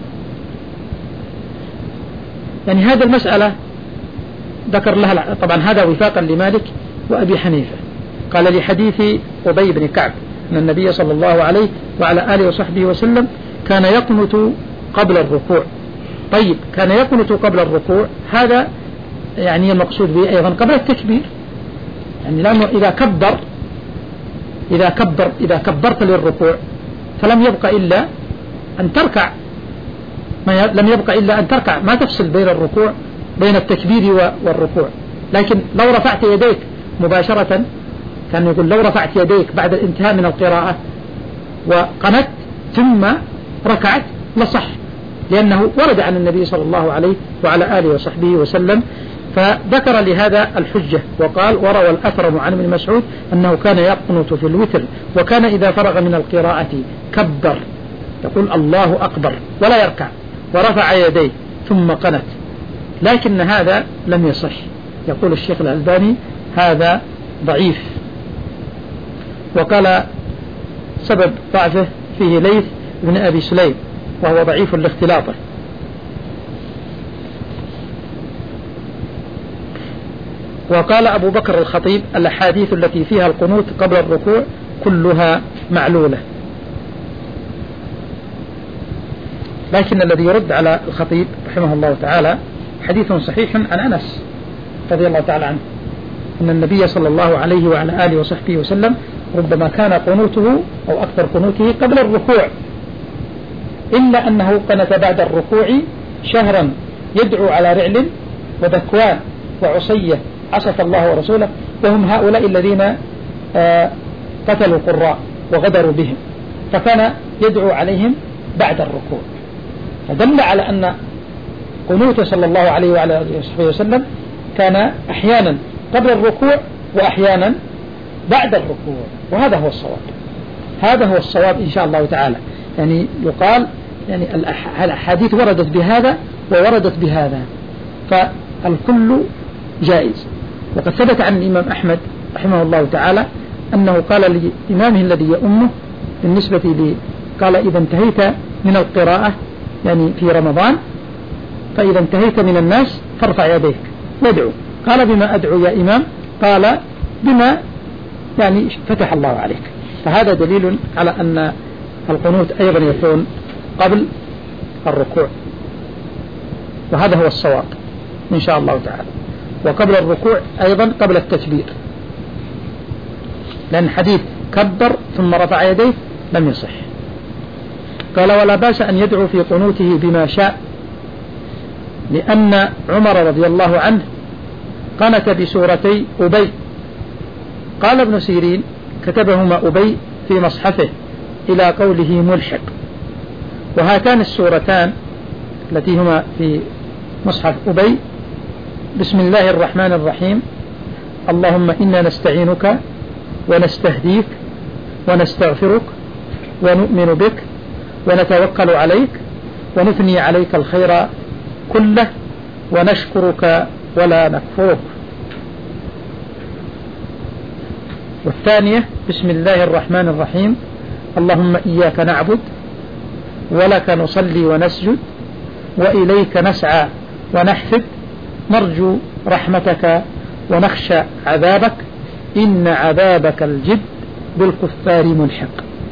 يعني هذه المسألة ذكر لها طبعا هذا وفاقا لمالك وأبي حنيفة. قال لحديث أبي بن كعب أن النبي صلى الله عليه وعلى آله وصحبه وسلم كان يقنت قبل الركوع. طيب كان يقنت قبل الركوع، هذا يعني المقصود به أيضا قبل التكبير، يعني لأنه إذا كبر إذا كبر إذا كبرت للركوع فلم يبقى إلا أن تركع، ما لم يبقى إلا أن تركع، ما تفصل بين الركوع بين التكبير والركوع. لكن لو رفعت يديك مباشرة، كان يقول لو رفعت يديك بعد الانتهاء من القراءة وقنت ثم ركعت لصح، لأنه ورد عن النبي صلى الله عليه وعلى آله وصحبه وسلم. فذكر لهذا الحجة وقال وروى الأثرم عن ابن مسعود أنه كان يقنت في الوتر، وكان إذا فرغ من القراءة كبر، يقول الله أكبر ولا يركع، ورفع يديه ثم قنت. لكن هذا لم يصح، يقول الشيخ الألباني هذا ضعيف. وقال سبب ضعفه فيه ليث بن أبي سليم، وهو ضعيف لاختلاطه. وقال أبو بكر الخطيب الأحاديث التي فيها القنوت قبل الركوع كلها معلولة. لكن الذي يرد على الخطيب رحمه الله تعالى حديث صحيح عن أنس رضي الله تعالى عنه أن النبي صلى الله عليه وعلى آله وصحبه وسلم ربما كان قنوته أو أكثر قنوته قبل الركوع، إلا أنه قنت بعد الركوع شهرا يدعو على رعل وذكوان وعصية عصت الله ورسوله، وهم هؤلاء الذين قتلوا القراء وغدروا بهم، فكان يدعو عليهم بعد الركوع. فدل على أن قنوته صلى الله عليه وعلى آله وصحبه وسلم كان أحيانا قبل الركوع وأحيانا بعد الركوع، وهذا هو الصواب. هذا هو الصواب إن شاء الله تعالى. يعني يقال يعني الأحاديث وردت بهذا ووردت بهذا، فالكل جائز. وقد ثبت عن الإمام أحمد رحمه الله تعالى أنه قال لإمامه الذي يؤمه بالنسبة لي، قال إذا انتهيت من القراءة يعني في رمضان، فإذا انتهيت من الناس فارفع يديك وادعو. قال بما أدعو يا إمام؟ قال بما يعني فتح الله عليك. فهذا دليل على أن القنوت أيضا يكون قبل الركوع، وهذا هو الصواب إن شاء الله تعالى. وقبل الركوع أيضا قبل التكبير، لأن حديث كبر ثم رفع يديه لم يصح. قال ولا بأس أن يدعو في قنوته بما شاء، لأن عمر رضي الله عنه قنت بسورتي أبي. قال ابن سيرين كتبهما أبي في مصحفه إلى قوله ملحق. وهاتان السورتان التي هما في مصحف أبي بسم الله الرحمن الرحيم، اللهم إنا نستعينك ونستهديك ونستغفرك ونؤمن بك ونتوكل عليك ونثني عليك الخير كله ونشكرك ولا نكفرك. والثانية بسم الله الرحمن الرحيم، اللهم إياك نعبد ولك نصلي ونسجد وإليك نسعى ونحفد، نرجو رحمتك ونخشى عذابك، إن عذابك الجد بالكفار ملحق.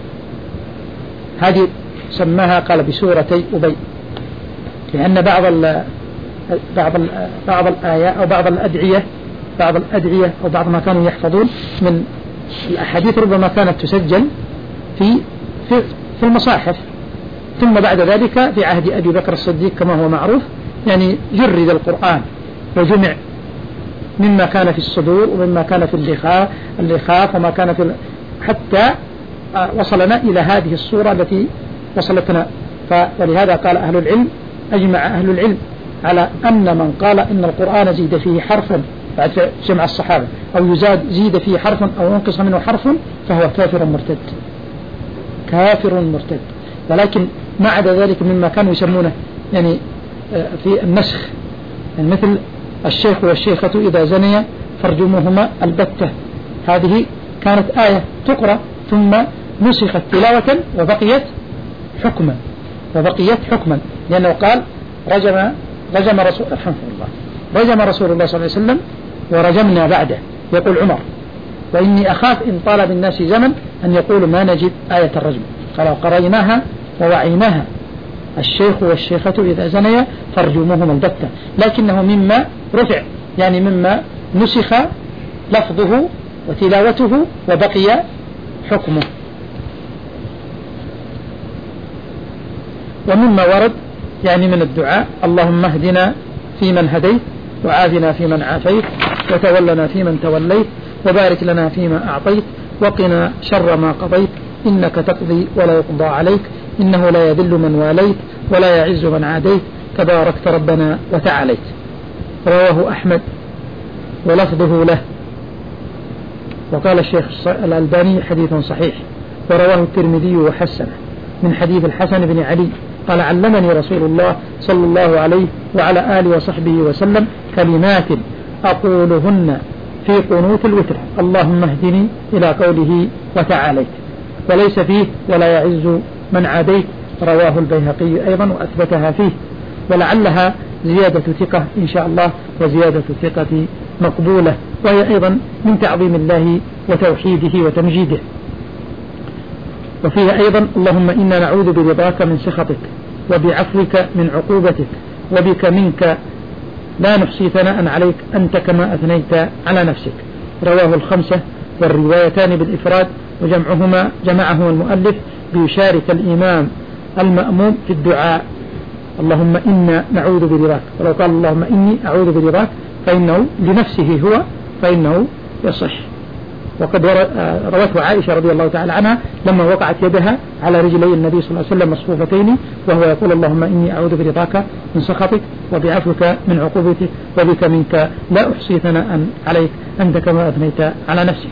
هذه سماها قال بسورتي أبي، لأن بعض ال بعض ال بعض الآيات أو بعض الأدعية بعض الأدعية أو بعض ما كانوا يحفظون من الأحاديث ربما كانت تسجل في في, في المصاحف، ثم بعد ذلك في عهد أبي بكر الصديق كما هو معروف يعني جرد القرآن وجمع مما كان في الصدور ومما كان في اللخاف اللخاف وما كان في حتى وصلنا إلى هذه الصورة التي وصلتنا. ولهذا قال أهل العلم أجمع أهل العلم على أن من قال إن القرآن زيد فيه حرفا بعد جمع الصحابة أو يزاد زيد فيه حرفا أو ينقص منه حرف فهو كافر مرتد كافر مرتد. ولكن ما عدا ذلك مما كانوا يسمونه يعني في النسخ، يعني مثل الشيخ والشيخة إذا زنيا فارجموهما البتة، هذه كانت آية تقرأ ثم نسخت تلاوة وبقيت حكما وبقيت حكما لأنه قال رجم رجم رسول الحمد لله رجم رسول الله صلى الله عليه وسلم ورجمنا بعده. يقول عمر وإني أخاف إن طال بالناس زمن أن يقول ما نجد آية الرجم، قال قريناها ووعيناها الشيخ والشيخة إذا زنيا فارجموهما البتة، لكنه مما رفع يعني مما نسخ لفظه وتلاوته وبقي حكمه. ومما ورد يعني من الدعاء اللهم اهدنا فيمن هديت وعافنا فيمن عافيت وتولنا فيمن توليت وبارك لنا فيما أعطيت وقنا شر ما قضيت إنك تقضي ولا يقضى عليك إنه لا يذل من واليت ولا يعز من عاديت تباركت ربنا وتعاليت. رواه أحمد ولفظه له. وقال الشيخ الألباني حديث صحيح. ورواه الترمذي وحسنه من حديث الحسن بن علي قال علمني رسول الله صلى الله عليه وعلى آله وصحبه وسلم كلمات أقولهن في قنوت الوتر اللهم اهدني إلى قوله وتعاليت وليس فيه ولا يعز من عاديت. رواه البيهقي أيضا وأثبتها فيه، ولعلها زيادة ثقة إن شاء الله وزيادة ثقة مقبولة، وهي أيضا من تعظيم الله وتوحيده وتمجيده. وفيها أيضا اللهم إنا نعوذ برضاك من سخطك وبعفوك من عقوبتك وبك منك لا نحصي ثناء عليك أنت كما أثنيت على نفسك. رواه الخمسة والروايتان بالإفراد، وجمعهما جمعه المؤلف بيشارك الإمام المأموم في الدعاء اللهم إنا نعوذ برضاك، ولو قال اللهم إني أعوذ برضاك فإنه لنفسه هو فإنه يصح. وقد روته عائشة رضي الله تعالى عنها لما وقعت يدها على رجلي النبي صلى الله عليه وسلم مصفوفتين وهو يقول اللهم إني أعوذ برضاك من سخطك وبعفوك من عقوبتك وبك منك لا أحصي ثناء عليك أنت كما أثنيت على نفسك.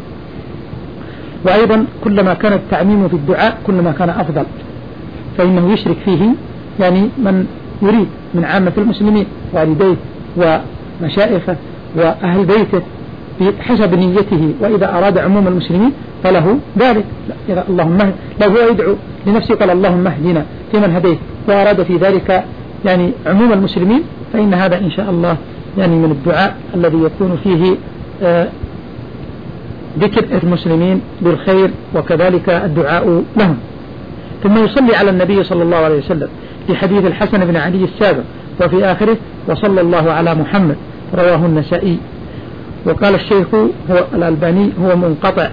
وأيضا كلما كان التعميم في الدعاء كلما كان أفضل، فإنه يشرك فيه يعني من يريد من عامة المسلمين والديه ومشائخه وأهل بيته بحسب نيته، وإذا أراد عموم المسلمين فله ذلك. إذا اللهم لو هو يدعو لنفسه قال اللهم اهدنا فيمن هديت وأراد في ذلك يعني عموم المسلمين فإن هذا إن شاء الله يعني من الدعاء الذي يكون فيه آه ذكر المسلمين بالخير وكذلك الدعاء لهم. ثم يصلي على النبي صلى الله عليه وسلم في حديث الحسن بن علي السابق وفي آخره وصلى الله على محمد. رواه النسائي. وقال الشيخ هو الألباني هو منقطع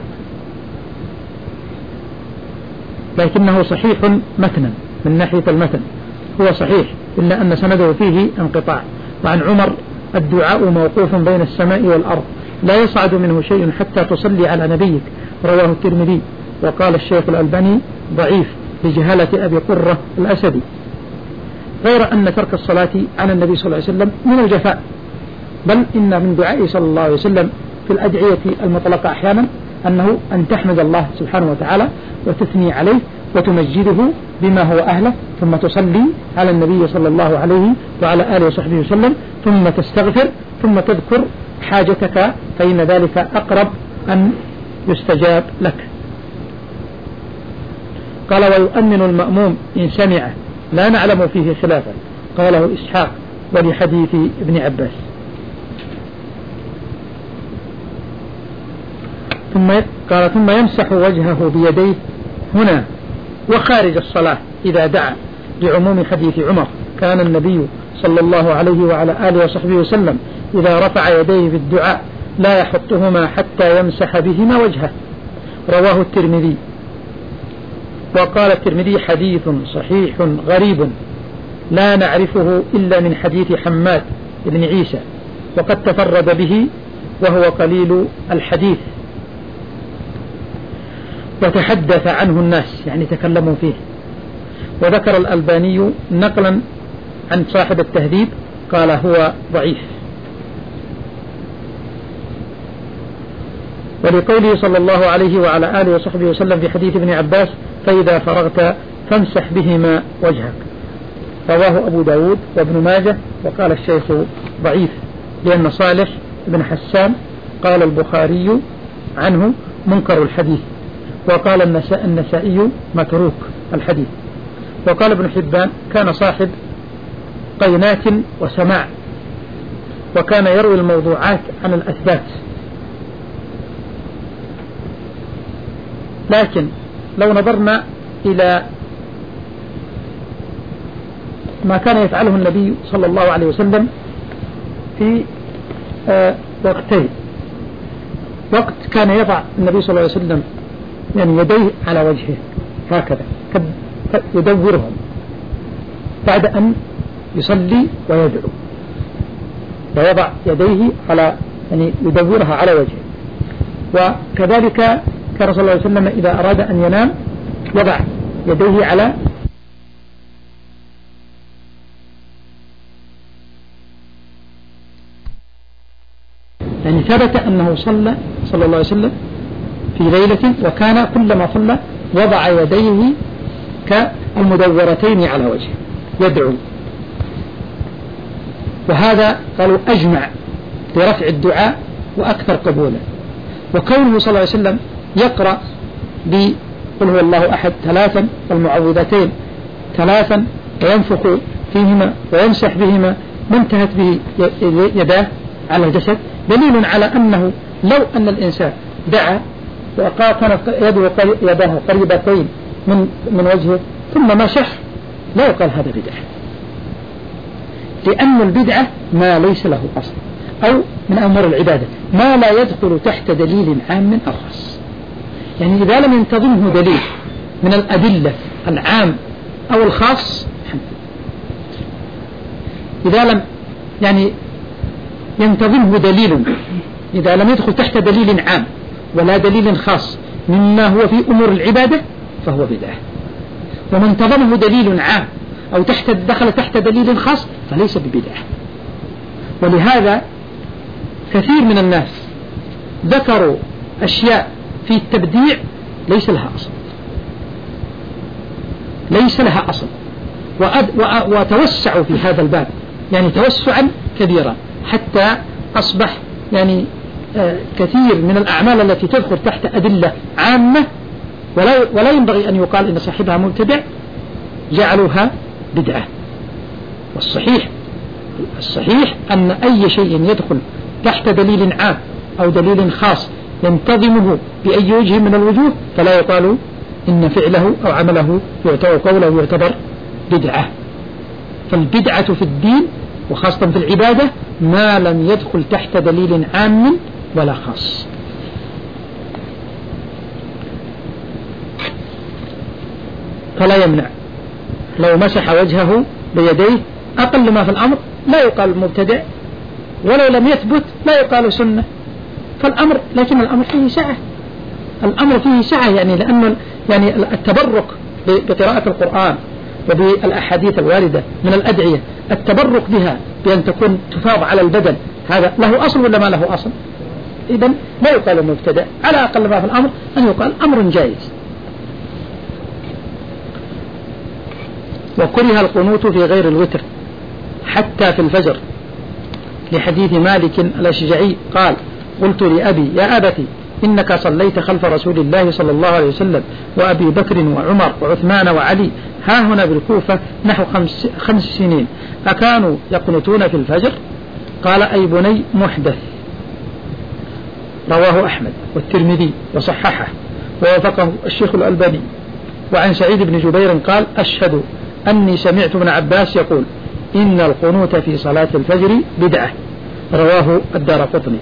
لكنه صحيح متنا، من ناحية المتن هو صحيح إلا أن سنده فيه انقطاع. وعن عمر الدعاء موقوف بين السماء والأرض لا يصعد منه شيء حتى تصلي على نبيك. رواه الترمذي. وقال الشيخ الألباني ضعيف لجهالة أبي قرة الأسدي، غير أن ترك الصلاة على النبي صلى الله عليه وسلم من الجفاء، بل إن من دعائه صلى الله عليه وسلم في الأدعية المطلقة أحيانا أنه أن تحمد الله سبحانه وتعالى وتثني عليه وتمجده بما هو أهله، ثم تصلي على النبي صلى الله عليه وعلى آله وصحبه وسلم، ثم تستغفر، ثم تذكر حاجتك، فإن ذلك أقرب أن يستجاب لك. قال ويؤمن المأموم إن سمع لا نعلم فيه خلافا، قاله إسحاق ولحديث ابن عباس. ثم قال ثم يمسح وجهه بيديه هنا وخارج الصلاة إذا دعا، لعموم حديث عمر كان النبي صلى الله عليه وعلى آله وصحبه وسلم إذا رفع يديه في الدعاء لا يحطهما حتى يمسح بهما وجهه، رواه الترمذي. وقال الترمذي حديث صحيح غريب لا نعرفه إلا من حديث حماد بن عيسى، وقد تفرد به وهو قليل الحديث وتحدث عنه الناس، يعني تكلموا فيه. وذكر الألباني نقلا عن صاحب التهذيب قال هو ضعيف. ولقوله صلى الله عليه وعلى آله وصحبه وسلم في حديث ابن عباس فإذا فرغت فامسح بهما وجهك، رواه أبو داود وابن ماجه. وقال الشيخ ضعيف لأن صالح بن حسان قال البخاري عنه منكر الحديث، وقال النساء النسائي متروك الحديث. وقال ابن حبان كان صاحب قينات وسماع، وكان يروي الموضوعات عن الأثبات. لكن لو نظرنا إلى ما كان يفعله النبي صلى الله عليه وسلم في آه وقتين، وقت كان يضع النبي صلى الله عليه وسلم يعني يديه على وجهه هكذا يدورهم بعد أن يصلي ويدعو، ويضع يديه على يعني يدورها على وجهه. وكذلك كان صلى الله عليه وسلم إذا أراد أن ينام يضع يديه على يعني ثبت أنه صلى صلى الله عليه وسلم في ليلة وكان كلما صلى وضع يديه كالمدورتين على وجهه يدعو. وهذا قالوا أجمع لرفع الدعاء وأكثر قبولا. وكونه صلى الله عليه وسلم يقرأ بقل هو الله أحد ثلاثا والمعوذتين ثلاثا وينفخ فيهما ويمسح بهما ما انتهت به يداه على الجسد، دليل على أنه لو أن الإنسان دعا وكانت يداه قريبتين من من وجهه ثم مسح لا يقال هذا بدعة، لأن البدعة ما ليس له أصل، أو من أمر العبادة ما لا يدخل تحت دليل عام أو خاص. يعني إذا لم ينتظمه دليل من الأدلة العام أو الخاص، إذا لم يعني ينتظمه دليل، إذا لم يدخل تحت دليل عام ولا دليل خاص مما هو في أمور العبادة فهو بدعة. ومن انتظمه دليل عام أو تحت دخل تحت دليل خاص فليس ببدعة. ولهذا كثير من الناس ذكروا أشياء في التبديع ليس لها أصل، ليس لها أصل وتوسعوا في هذا الباب يعني توسعا كبيرا، حتى أصبح يعني آه كثير من الأعمال التي تدخل تحت أدلة عامة ولا, ولا ينبغي أن يقال إن صاحبها مبتدع جعلوها بدعة. والصحيح الصحيح أن أي شيء يدخل تحت دليل عام أو دليل خاص ينتظمه بأي وجه من الوجوه فلا يقال إن فعله أو عمله يعتبر قوله يعتبر بدعة. فالبدعة في الدين وخاصة في العبادة ما لم يدخل تحت دليل عام ولا خاص. فلا يمنع لو مسح وجهه بيديه أقل ما في الأمر لا يقال مبتدع، ولو لم يثبت لا يقال سنة. فالأمر لكن الأمر فيه سعة، الأمر فيه سعة يعني لأن يعني التبرك بقراءة القرآن وبالأحاديث الواردة من الأدعية التبرك بها بأن تكون تفاض على البدن هذا له أصل ولا ما له أصل؟ إذن لا يقال مبتدع، على أقل ما في الأمر أن يقال أمر جائز. وكره القنوت في غير الوتر حتى في الفجر لحديث مالك الأشجعي قال قلت لأبي يا أبتي إنك صليت خلف رسول الله صلى الله عليه وسلم وأبي بكر وعمر وعثمان وعلي ها هنا بالكوفة نحو خمس, خمس سنين أكانوا يقنتون في الفجر؟ قال أي بني محدث. رواه أحمد والترمذي وصححه ووافقه الشيخ الألباني. وعن سعيد بن جبير قال أشهد أني سمعت ابن عباس يقول إن القنوت في صلاة الفجر بدعة، رواه الدارقطني.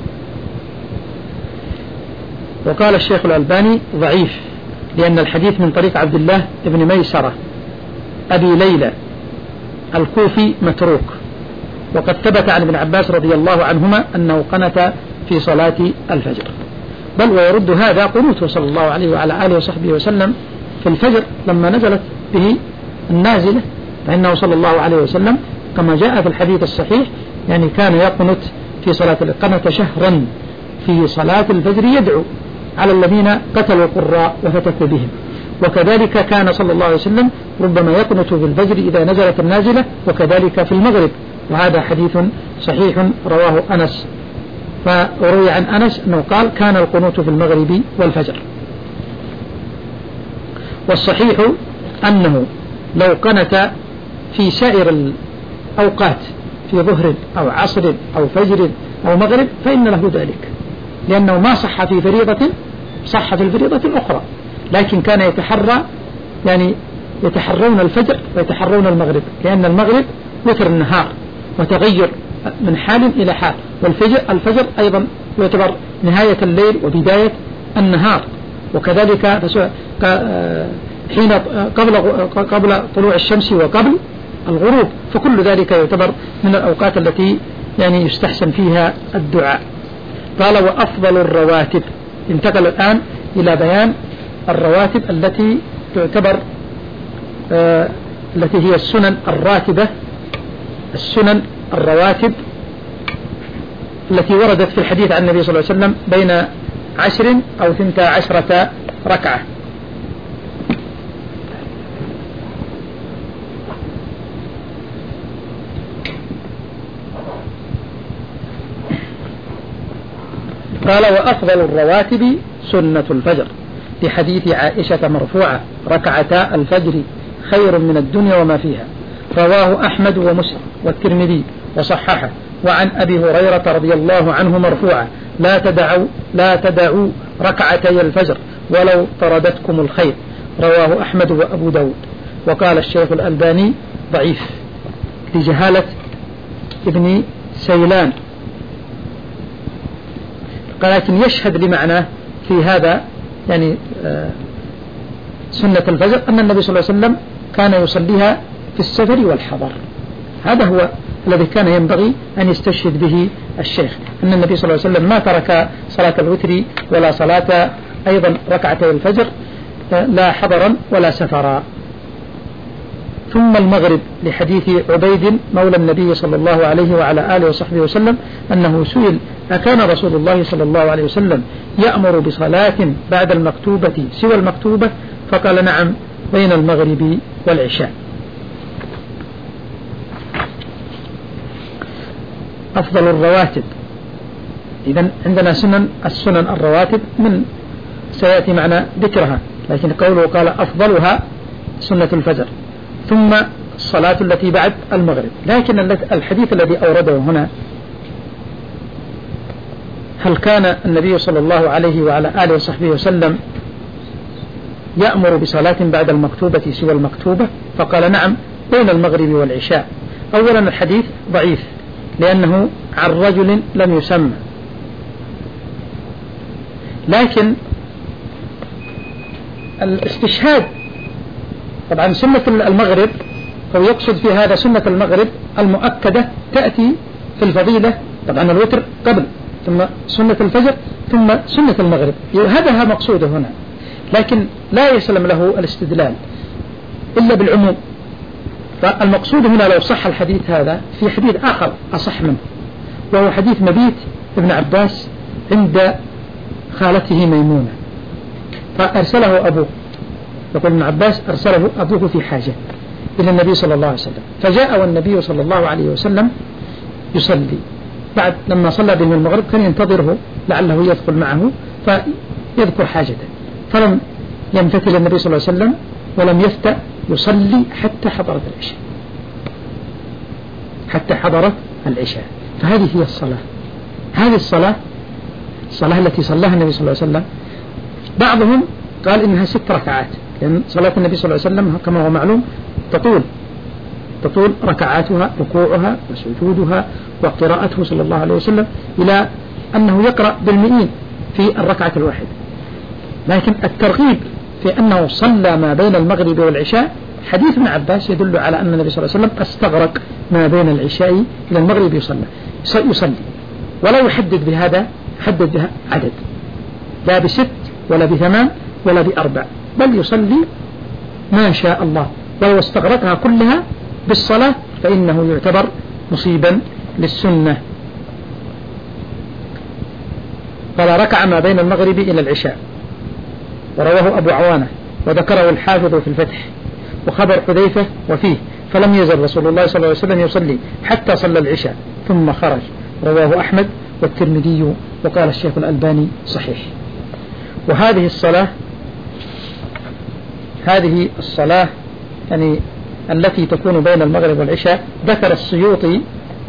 وقال الشيخ الألباني ضعيف لأن الحديث من طريق عبد الله بن ميسرة أبي ليلى الكوفي متروك، وقد ثبت عن ابن عباس رضي الله عنهما أنه قنت في صلاة الفجر، بل ويرد هذا قنوته صلى الله عليه وعلى آله وصحبه وسلم في الفجر لما نزلت به النازلة، فإنه صلى الله عليه وسلم كما جاء في الحديث الصحيح يعني كان يقنت في صلاة القنت شهرا في صلاة الفجر يدعو على الذين قتلوا القراء وفتكوا بهم. وكذلك كان صلى الله عليه وسلم ربما يقنت في الفجر إذا نزلت النازلة، وكذلك في المغرب، وهذا حديث صحيح رواه أنس. فروي عن أنس أنه قال كان القنوت في المغرب والفجر. والصحيح أنه لو قنت في سائر الأوقات في ظهر أو عصر أو فجر أو مغرب فإن له ذلك، لأنه ما صح في فريضة، صح في الفريضة الأخرى، لكن كان يتحرى يعني يتحرون الفجر ويتحرون المغرب، لأن المغرب وتر النهار وتغير من حال إلى حال، والفجر الفجر أيضا يعتبر نهاية الليل وبداية النهار، وكذلك حين قبل قبل طلوع الشمس وقبل الغروب، فكل ذلك يعتبر من الأوقات التي يعني يستحسن فيها الدعاء. قال وأفضل الرواتب، انتقل الآن إلى بيان الرواتب التي تعتبر آه التي هي السنن الراتبة، السنن الرواتب التي وردت في الحديث عن النبي صلى الله عليه وسلم بين عشر أو ثنتا عشرة ركعة. قال وأفضل الرواتب سنة الفجر، لحديث عائشة مرفوعة ركعتا الفجر خير من الدنيا وما فيها، رواه أحمد ومسلم والترمذي وصححه. وعن أبي هريرة رضي الله عنه مرفوعة لا تدعوا لا تدعوا ركعتي الفجر ولو طردتكم الخير، رواه أحمد وأبو داود. وقال الشيخ الألباني ضعيف لجهالة ابن سيلان، لكن يشهد لمعناه في هذا يعني سنة الفجر أن النبي صلى الله عليه وسلم كان يصليها في السفر والحضر، هذا هو الذي كان ينبغي أن يستشهد به الشيخ، أن النبي صلى الله عليه وسلم ما ترك صلاة الوتر ولا صلاة أيضا ركعتي الفجر لا حضرا ولا سفرا. ثم المغرب لحديث عبيد مولى النبي صلى الله عليه وعلى آله وصحبه وسلم أنه سئل أكان رسول الله صلى الله عليه وسلم يأمر بصلاة بعد المكتوبة سوى المكتوبة؟ فقال نعم بين المغرب والعشاء. أفضل الرواتب، إذن عندنا سنن السنن الرواتب من سيأتي معنا ذكرها، لكن قوله قال أفضلها سنة الفجر ثم الصلاة التي بعد المغرب. لكن الحديث الذي أورده هنا هل كان النبي صلى الله عليه وعلى آله وصحبه وسلم يأمر بصلاة بعد المكتوبة سوى المكتوبة؟ فقال نعم بين المغرب والعشاء. أولا الحديث ضعيف لأنه عن رجل لم يسمى، لكن الاستشهاد طبعا سنة المغرب هو يقصد في هذا سنة المغرب المؤكدة تأتي في الفضيلة، طبعا الوتر قبل ثم سنة الفجر ثم سنة المغرب، هذا مقصوده هنا، لكن لا يسلم له الاستدلال إلا بالعموم. فالمقصود هنا لو صح الحديث هذا في حديث آخر أصح منه، وهو حديث مبيت ابن عباس عند خالته ميمونة، فأرسله أبوه، يقول ابن عباس أرسله أبوه في حاجة إلى النبي صلى الله عليه وسلم، فجاء والنبي صلى الله عليه وسلم يصلي، بعد لما صلى بهم المغرب كان ينتظره لعله يدخل معه فيذكر حاجته، فلم يمتثل النبي صلى الله عليه وسلم ولم يفتأ يصلي حتى حضرت العشاء، حتى حضرت العشاء. فهذه هي الصلاة، هذه الصلاة الصلاة التي صلاها النبي صلى الله عليه وسلم. بعضهم قال إنها ست ركعات، لأن صلاة النبي صلى الله عليه وسلم كما هو معلوم تطول تطول ركعاتها، ركوعها وسجودها وقراءته صلى الله عليه وسلم، إلى أنه يقرأ بالمئين في الركعة الواحدة. لكن الترغيب في أنه صلى ما بين المغرب والعشاء حديث ابن عباس يدل على أن النبي صلى الله عليه وسلم استغرق ما بين العشاء إلى المغرب يصلى يصلي، ولا يحدد بهذا حدد بها عدد، لا بست ولا بثمان ولا بأربع، بل يصلي ما شاء الله، ولو استغرقها كلها بالصلاة فإنه يعتبر مصيبا للسنة. قال ركع ما بين المغرب إلى العشاء، ورواه أبو عوانة وذكره الحافظ في الفتح، وخبر حذيفة وفيه فلم يزل رسول الله صلى الله عليه وسلم يصلي حتى صلى العشاء ثم خرج، رواه أحمد والترمذي، وقال الشيخ الألباني صحيح. وهذه الصلاة هذه الصلاة يعني التي تكون بين المغرب والعشاء ذكر السيوطي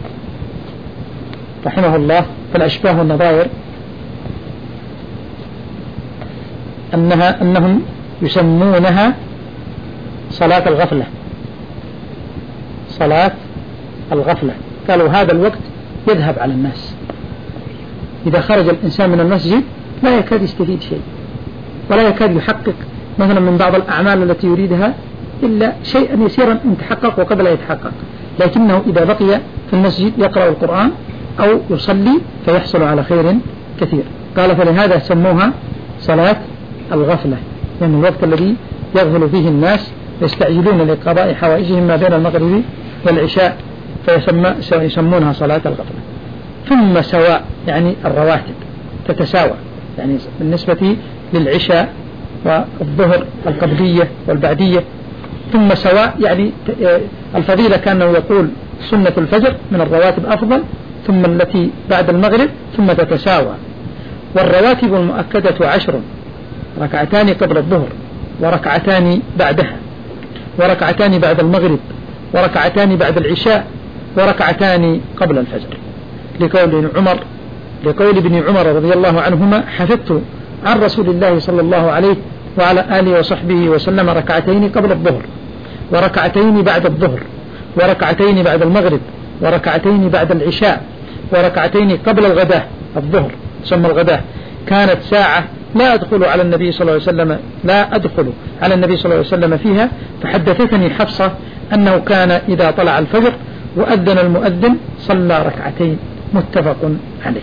رحمه الله في الأشباه والنظائر أنها أنهم يسمونها صلاة الغفلة، صلاة الغفلة. قالوا هذا الوقت يذهب على الناس، إذا خرج الإنسان من المسجد لا يكاد يستفيد شيء، ولا يكاد يحقق مثلا من بعض الأعمال التي يريدها إلا شيئا يسيرا إن تحقق وقبل يتحقق، لكنه إذا بقي في المسجد يقرأ القرآن أو يصلي فيحصل على خير كثير. قال فلهذا سموها صلاة الغفلة، يعني الوقت الذي يغفل فيه الناس يستعجلون لقضاء حوائجهم ما بين المغرب والعشاء فيسمونها صلاة الغفلة. ثم سواء يعني الرواتب تتساوى، يعني بالنسبة للعشاء والظهر القبلية والبعدية. ثم سواء يعني الفضيلة كان يقول سنة الفجر من الرواتب أفضل، ثم التي بعد المغرب، ثم تتساوى. والرواتب المؤكدة عشر، ركعتان قبل الظهر وركعتان بعدها وركعتان بعد المغرب وركعتان بعد العشاء وركعتان قبل الفجر، لقول عمر لقول ابن عمر رضي الله عنهما حفظت عن رسول الله صلى الله عليه وعلى آله وصحبه وسلم ركعتين قبل الظهر وركعتين بعد الظهر وركعتين بعد المغرب وركعتين بعد العشاء وركعتين قبل الغداء. الظهر ثم الغداء كانت ساعة لا أدخل على النبي صلى الله عليه وسلم لا أدخل على النبي صلى الله عليه وسلم فيها، فحدثتني حفصة أنه كان إذا طلع الفجر وأذن المؤذن صلى ركعتين، متفق عليه.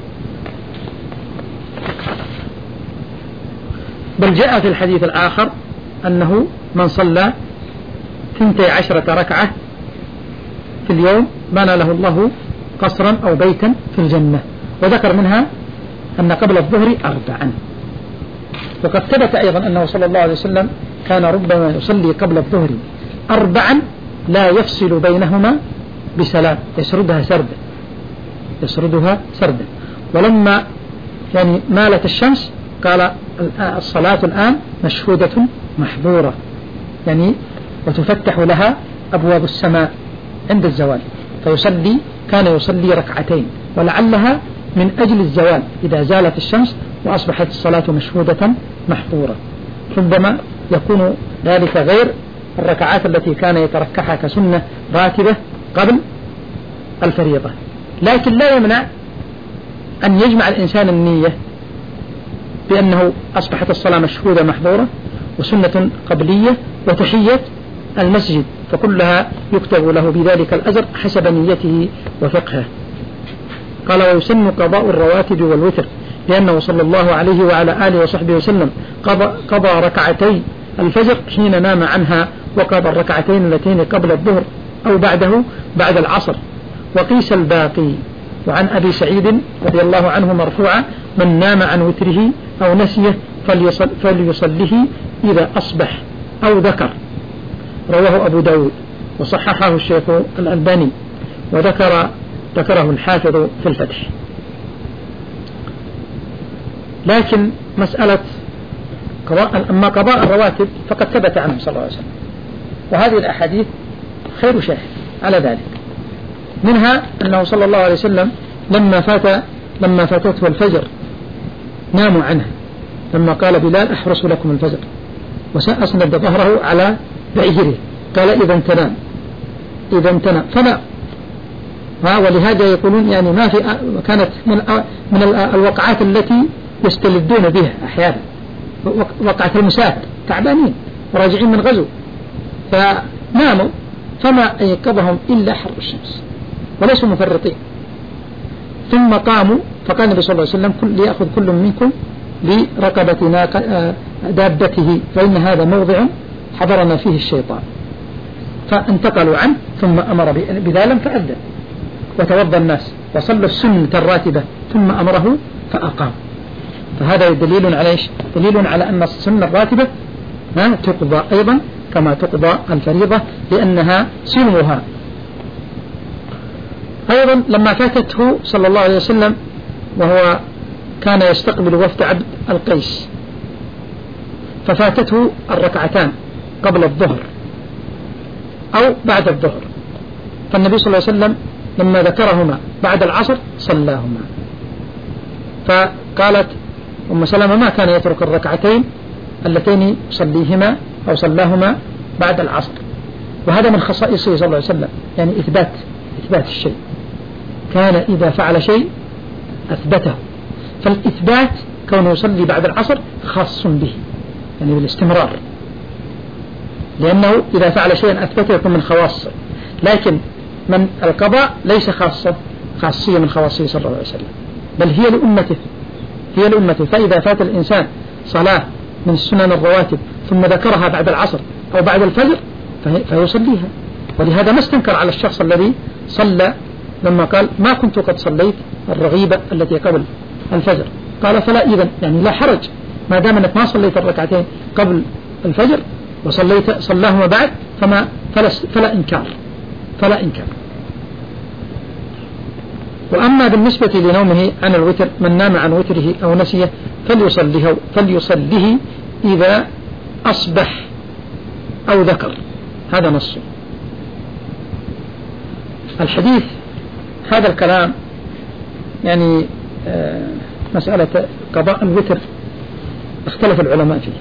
بل جاء في الحديث الآخر أنه من صلى ثنتي عشرة ركعة في اليوم بنى له الله قصرا أو بيتا في الجنة، وذكر منها أن قبل الظهر أربعا. وقد ثبت أيضا أنه صلى الله عليه وسلم كان ربما يصلي قبل الظهر أربعا لا يفصل بينهما بسلام، يسردها سردا يسردها سردا. ولما يعني مالت الشمس قال الصلاة الآن مشهودة محظورة، يعني وتفتح لها أبواب السماء عند الزوال، فيصلي كان يصلي ركعتين، ولعلها من أجل الزوال إذا زالت الشمس وأصبحت الصلاة مشهودة محظورة. ربما يكون ذلك غير الركعات التي كان يتركعها كسنة راتبة قبل الفريضة، لكن لا يمنع أن يجمع الإنسان النية بأنه أصبحت الصلاة مشهودة محظورة وسنة قبلية وتحية المسجد، فكلها يكتب له بذلك الأجر حسب نيته وفقهه. قال ويسن قضاء الرواتب والوتر، لأنه صلى الله عليه وعلى آله وصحبه وسلم قضى, قضى ركعتي الفجر حين نام عنها، وقضى الركعتين اللتين قبل الظهر أو بعده بعد العصر، وقيس الباقي. وعن أبي سعيد رضي الله عنه مرفوعا من نام عن وتره أو نسيه فليصل فليصله إذا أصبح أو ذكر، رواه أبو داود وصححه الشيخ الألباني، وذكر ذكره الحافظ في الفتح. لكن مسألة قضاء أما قضاء الرواتب فقد ثبت عنه صلى الله عليه وسلم، وهذه الأحاديث خير شاهد على ذلك. منها أنه صلى الله عليه وسلم لما فات لما فاتته الفجر ناموا عنها لما قال بلال أحرس لكم الفجر وسأسند ظهره على بعيره قال إذا تنام إذا تنام فلا. ولهذا يقولون يعني ما في كانت من من الوقعات التي يستلذون بها أحيانا وقعة المسافر تعبانين راجعين من غزو فناموا فما أيقظهم إلا حر الشمس وليسوا مفرطين ثم قاموا فقال النبي صلى الله عليه وسلم كل يأخذ كل منكم برقبة دابته فإن هذا موضع حضرنا فيه الشيطان فانتقلوا عنه ثم أمر بذلك فأذن وتوضى الناس وصلوا السنة الراتبة ثم أمره فأقام. فهذا دليل على إيش؟ دليل على أن السنة الراتبة ما تقضى أيضا كما تقضى الفريضة لأنها سنوها. أيضا لما فاتته صلى الله عليه وسلم وهو كان يستقبل وفد عبد القيس ففاتته الركعتان قبل الظهر أو بعد الظهر فالنبي صلى الله عليه وسلم لما ذكرهما بعد العصر صلاهما. فقالت أم سلمة ما كان يترك الركعتين اللتين صليهما أو صلاهما بعد العصر وهذا من خصائصه صلى الله عليه وسلم يعني إثبات إثبات الشيء كان إذا فعل شيء أثبته فالإثبات كونه يصلي بعد العصر خاص به يعني بالاستمرار لأنه إذا فعل شيئا أثبته يكون من خواصه لكن من القضاء ليس خاصة خاصية من خواصه صلى الله عليه وسلم بل هي لأمته هي لأمته. فإذا فات الإنسان صلاة من السنن الرواتب ثم ذكرها بعد العصر أو بعد الفجر فيصليها. ولهذا ما استنكر على الشخص الذي صلى لما قال ما كنت قد صليت الرغيبة التي قبل الفجر قال فلا إذن يعني لا حرج ما دام أنك ما صليت الركعتين قبل الفجر وصليت صلاهما بعد فما فلا, فلا إنكار فلا إنكار. وأما بالنسبة لنومه عن الوتر من نام عن وتره أو نسيه فليصليه, فليصليه إذا أصبح أو ذكر هذا نص الحديث. هذا الكلام يعني آه مسألة قضاء الوتر اختلف العلماء فيه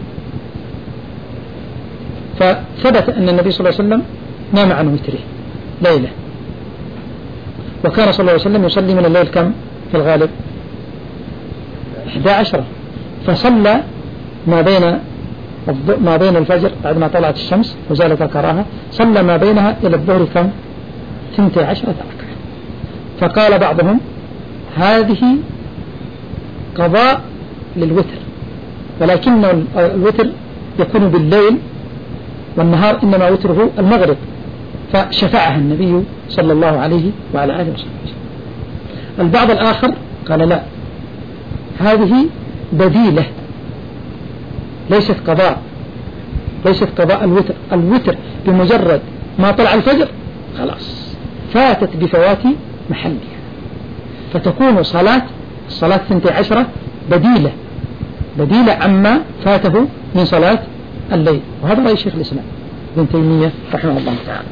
فثبت أن النبي صلى الله عليه وسلم نام عن وتره ليلة وكان صلى الله عليه وسلم يصلي من الليل كم في الغالب إحدى عشرة فصلى ما بين ما بين الفجر بعد ما طلعت الشمس وزالت الكراهة صلى ما بينها إلى الظهر كم ثنتي عشرة ركعة. فقال بعضهم هذه قضاء للوتر ولكن الوتر يكون بالليل والنهار إنما وتره المغرب فشفعها النبي صلى الله عليه وعلى آله وسلم. البعض الآخر قال لا هذه بديلة ليست قضاء ليست قضاء الوتر الوتر بمجرد ما طلع الفجر خلاص فاتت بفوات محلها فتكون صلاة الصلاة ثنتي عشرة بديلة بديلة عما فاته من صلاة الليل. وهذا رأي شيخ الإسلام ابن تيمية رحمه الله تعالى.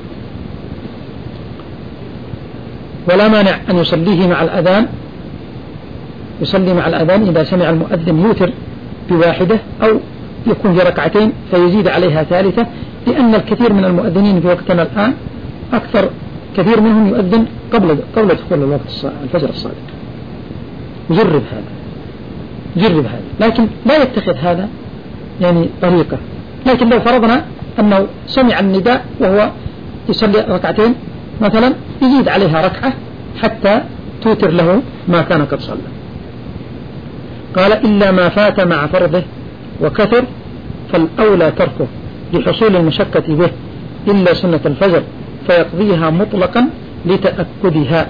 ولا مانع أن يصليه مع الأذان يصلي مع الأذان إذا سمع المؤذن يوتر بواحدة أو يكون في ركعتين فيزيد عليها ثالثة لأن الكثير من المؤذنين في وقتنا الآن أكثر كثير منهم يؤذن قبل قبل دخول الوقت الفجر الصادق. جرب هذا جرب هذا لكن لا يتخذ هذا يعني طريقة. لكن لو فرضنا أنه سمع النداء وهو يصلي ركعتين مثلا يزيد عليها ركعة حتى توتر له ما كان قد صلى. قال إلا ما فات مع فرضه وكثر فالأولى تركه لحصول المشقة به إلا سنة الفجر فيقضيها مطلقا لتأكدها.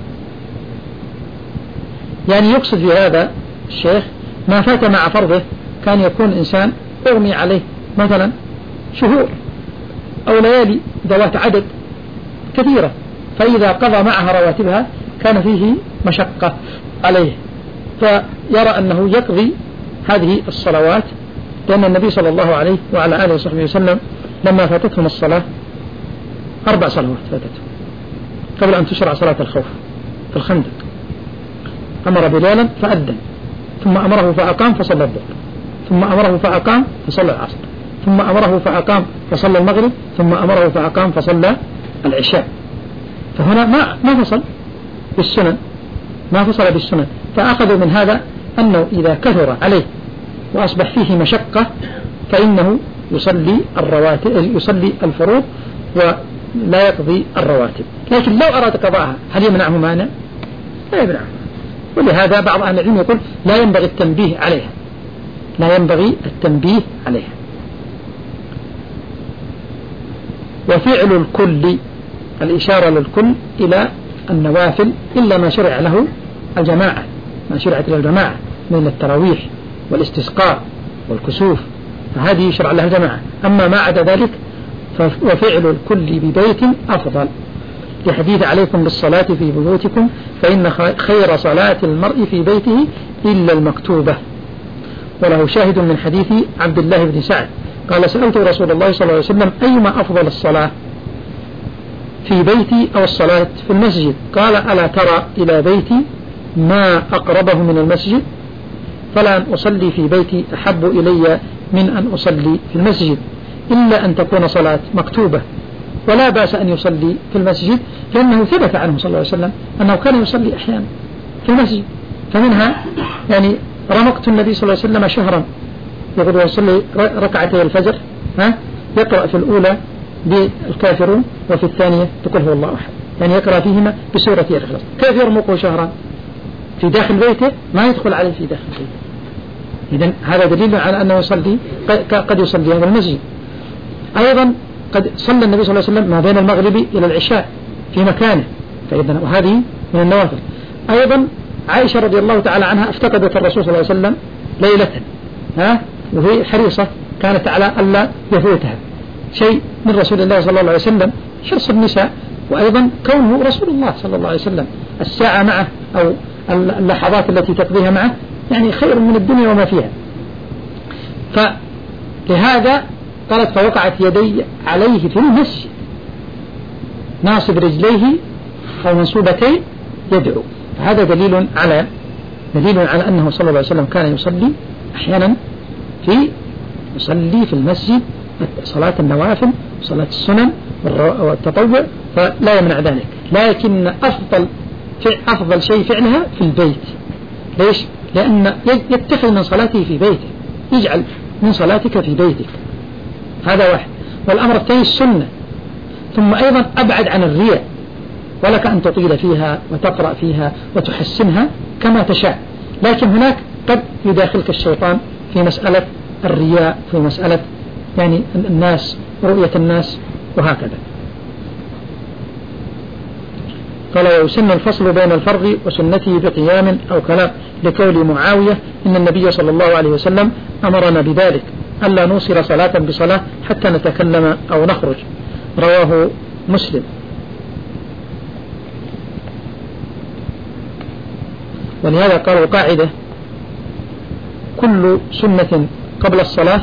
يعني يقصد في هذا الشيخ ما فات مع فرضه كان يكون إنسان أغمي عليه مثلا شهور أو ليالي ذوات عدد كثيرة فإذا قضى معها رواتبها كان فيه مشقة عليه فيرى أنه يقضي هذه الصلوات لأن النبي صلى الله عليه وعلى آله وصحبه وسلم لما فاتتهم الصلاة أربع صلوات فاتته قبل أن تشرع صلاة الخوف في الخندق أمر بلالا فأذن ثم أمره فأقام فصلى الظهر، ثم أمره فأقام فصلى العصر، ثم أمره فأقام فصلى المغرب، ثم أمره فأقام فصلى العشاء. فهنا ما ما فصل بالسنن، ما فصل بالسنن. فأخذوا من هذا أنه إذا كثر عليه وأصبح فيه مشقة فإنه يصلي الرواتب، يصلي الفروض ولا يقضي الرواتب. لكن لو أراد قضاءها هل يمنعه مانع؟ لا يمنعه. ولهذا بعض أهل العلم يقول لا ينبغي التنبيه عليها، لا ينبغي التنبيه عليها. وفعل الكل، الإشارة للكل إلى النوافل إلا ما شرع له الجماعة، ما شرعت له الجماعة من التراويح والاستسقاء والكسوف، فهذه يشرع لها الجماعة. أما ما عدا ذلك وفعل الكل ببيت أفضل، لحديث عليكم بالصلاة في بيوتكم فإن خير صلاة المرء في بيته إلا المكتوبة. وله شاهد من حديث عبد الله بن سعد قال سألت رسول الله صلى الله عليه وسلم أيما أفضل الصلاة في بيتي أو الصلاة في المسجد؟ قال ألا ترى إلى بيتي ما أقربه من المسجد؟ فلا أن أصلي في بيتي أحب إلي من أن أصلي في المسجد، إلا أن تكون صلاة مكتوبة. ولا بأس أن يصلي في المسجد، لأنه ثبت عنه صلى الله عليه وسلم أنه كان يصلي أحيانا في المسجد. فمنها يعني رمقت النبي صلى الله عليه وسلم شهرا يقول يصلي ركعتي الفجر، ها يقرأ في الأولى بالكافرون وفي الثانية تقول هو الله أحد، يعني يقرأ فيهما بسورة الإخلاص. كيف يرمقه شهرا في داخل بيته؟ ما يدخل عليه في داخل بيته. إذن هذا دليل على أنه يصلي قد يصلي هذا المسجد. أيضا قد صلى النبي صلى الله عليه وسلم ما بين المغرب إلى العشاء في مكانه، فإذن وهذه من النوافل. أيضا عائشة رضي الله تعالى عنها افتقدت الرسول صلى الله عليه وسلم ليلة، ها وهي حريصة كانت على ألا يفوتها شيء من رسول الله صلى الله عليه وسلم، حرص النساء، وأيضا كونه رسول الله صلى الله عليه وسلم الساعة معه أو اللحظات التي تقضيها معه يعني خير من الدنيا وما فيها. فلهذا قالت فوقعت يدي عليه في المسجد ناصب رجليه أو منصوبتين يدعو. فهذا دليل على دليل على أنه صلى الله عليه وسلم كان يصلي أحيانا في يصلي في المسجد صلاة النوافل صلاة السنن والتطوع، فلا يمنع ذلك. لكن أفضل أفضل شيء فعلها في البيت. ليش؟ لأن يتخذ من صلاته في بيته، يجعل من صلاتك في بيتك، هذا واحد. والأمر الثاني السنة. ثم أيضا أبعد عن الرياء، ولك أن تطيل فيها وتقرأ فيها وتحسنها كما تشاء، لكن هناك قد يداخلك الشيطان في مسألة الرياء، في مسألة يعني الناس، رؤية الناس وهكذا. قال ويسن الفصل بين الفرض وسنته بقيام أو كلام، لقول معاوية إن النبي صلى الله عليه وسلم أمرنا بذلك ألا نوصل صلاة بصلاة حتى نتكلم أو نخرج، رواه مسلم. ولهذا قالوا قاعدة كل سنة قبل الصلاة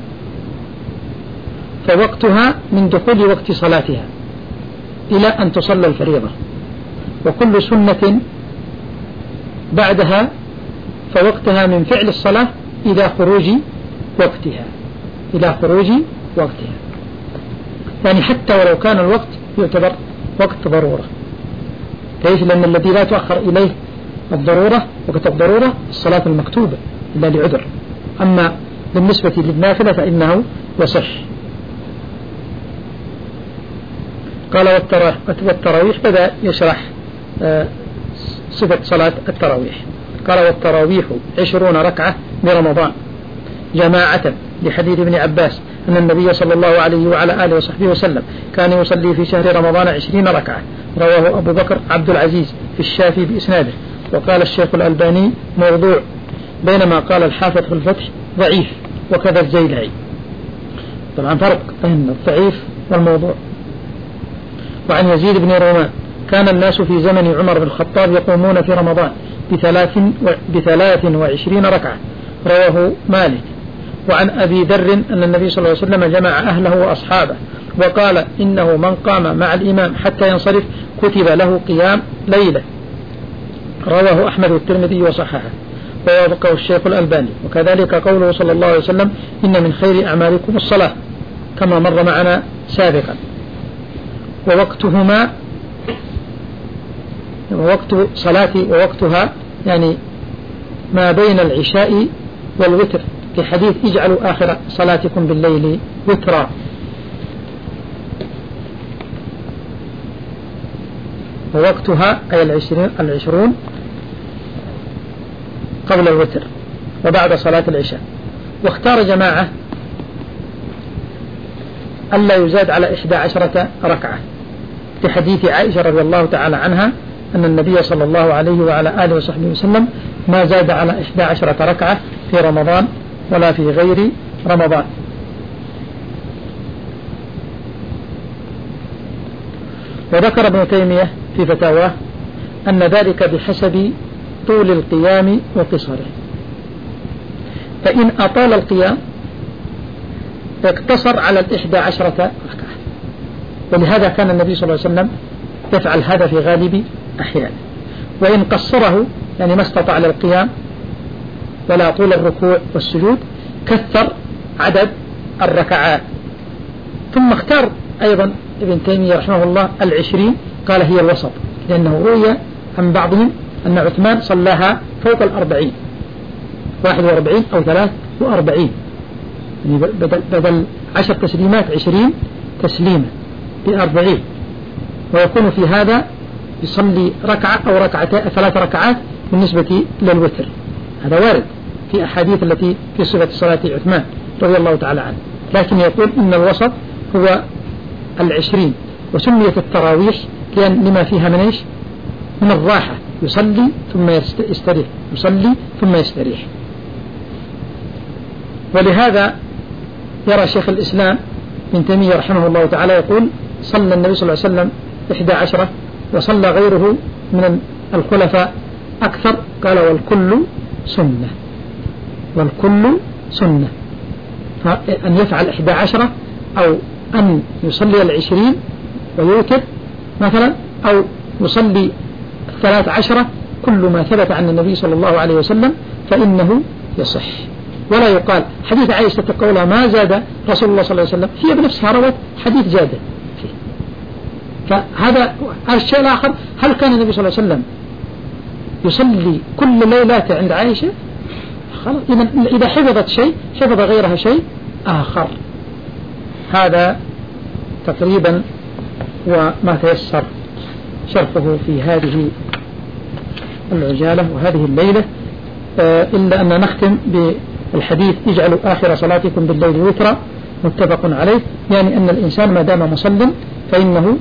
فوقتها من دخول وقت صلاتها إلى أن تصلى الفريضة، وكل سنة بعدها فوقتها من فعل الصلاة إلى خروج وقتها إلى خروج وقتها يعني حتى ولو كان الوقت يعتبر وقت ضرورة. ليش؟ لأن الذي لا تؤخر إليه الضرورة وقت الضرورة الصلاة المكتوبة إلا لعذر، أما بالنسبة للنافلة فإنه يصح. قال والتراويح بدأ يشرح صفة صلاة التراويح. قال والتراويح عشرون ركعة برمضان جماعة، لحديث ابن عباس أن النبي صلى الله عليه وعلى آله وصحبه وسلم كان يصلي في شهر رمضان عشرين ركعة، رواه أبو بكر عبد العزيز في الشافي بإسناده. وقال الشيخ الألباني موضوع، بينما قال الحافظ في الفتح ضعيف، وكذا الزيلعي. طبعا فرق بين الضعيف والموضوع. وعن يزيد بن رومان كان الناس في زمن عمر بن الخطاب يقومون في رمضان بثلاث, بثلاث وعشرين ركعة، رواه مالك. وعن أبي ذر أن النبي صلى الله عليه وسلم جمع أهله وأصحابه وقال إنه من قام مع الإمام حتى ينصرف كتب له قيام ليلة، رواه أحمد والترمذي وصححه. ووافقه الشيخ الألباني. وكذلك قوله صلى الله عليه وسلم إن من خير أعمالكم الصلاة كما مر معنا سابقا. ووقتهما ووقت صلاتي ووقتها يعني ما بين العشاء والوتر، في حديث اجعلوا آخر صلاتكم بالليل وترا. ووقتها أي العشرين, العشرون قبل الوتر وبعد صلاة العشاء. واختار جماعة ألا يزاد على إحدى عشرة ركعة في حديث عائشة رضي الله تعالى عنها أن النبي صلى الله عليه وعلى آله وصحبه وسلم ما زاد على إحدى عشرة ركعة في رمضان ولا في غير رمضان. وذكر ابن تيمية في فتاواه أن ذلك بحسب طول القيام وقصره، فإن أطال القيام اقتصر على الإحدى عشرة ركعة، ولهذا كان النبي صلى الله عليه وسلم يفعل هذا في غالب أحيانه. وإن قصره يعني ما استطاع للقيام ولا طول الركوع والسجود كثر عدد الركعات. ثم اختار أيضا ابن تيمية رحمه الله العشرين، قال هي الوسط، لأنه روي عن بعضهم أن عثمان صلاها فوق الأربعين، واحد وأربعين أو ثلاث وأربعين، يعني بدل, بدل عشر تسليمات عشرين تسليمة بأربعين، ويكون في هذا يصلي ركعة أو ركعتين ثلاث ركعات بالنسبة للوتر. هذا وارد في أحاديث التي في صفة صلاة عثمان رضي الله تعالى عنه، لكن يقول إن الوسط هو العشرين. وسميت التراويح لأن لما فيها من إيش؟ من الراحة، يصلي ثم يستريح، يصلي ثم يستريح. ولهذا يرى شيخ الإسلام ابن تيمية رحمه الله تعالى يقول صلى النبي صلى الله عليه وسلم إحدى عشرة وصلى غيره من الخلفاء أكثر، قال والكل سنة، والكل سنة. فأن يفعل إحدى عشرة أو أن يصلي العشرين ويوتر مثلا، أو يصلي الثلاث عشرة، كل ما ثبت عن النبي صلى الله عليه وسلم فإنه يصح. ولا يقال حديث عائشة قولها ما زاد رسول الله صلى الله عليه وسلم، هي بنفسها روت حديث زاد فيه. فهذا الشيء الآخر، هل كان النبي صلى الله عليه وسلم يصلي كل ليلة عند عائشة؟ خلاص، إذا حفظت شيء حفظ غيرها شيء آخر. هذا تقريبا وما تيسر شرحه في هذه العجالة وهذه الليلة، إلا أن نختم بالحديث اجعلوا آخر صلاتكم بالليل وترا، متفق عليه، يعني أن الإنسان ما دام مصل فإنه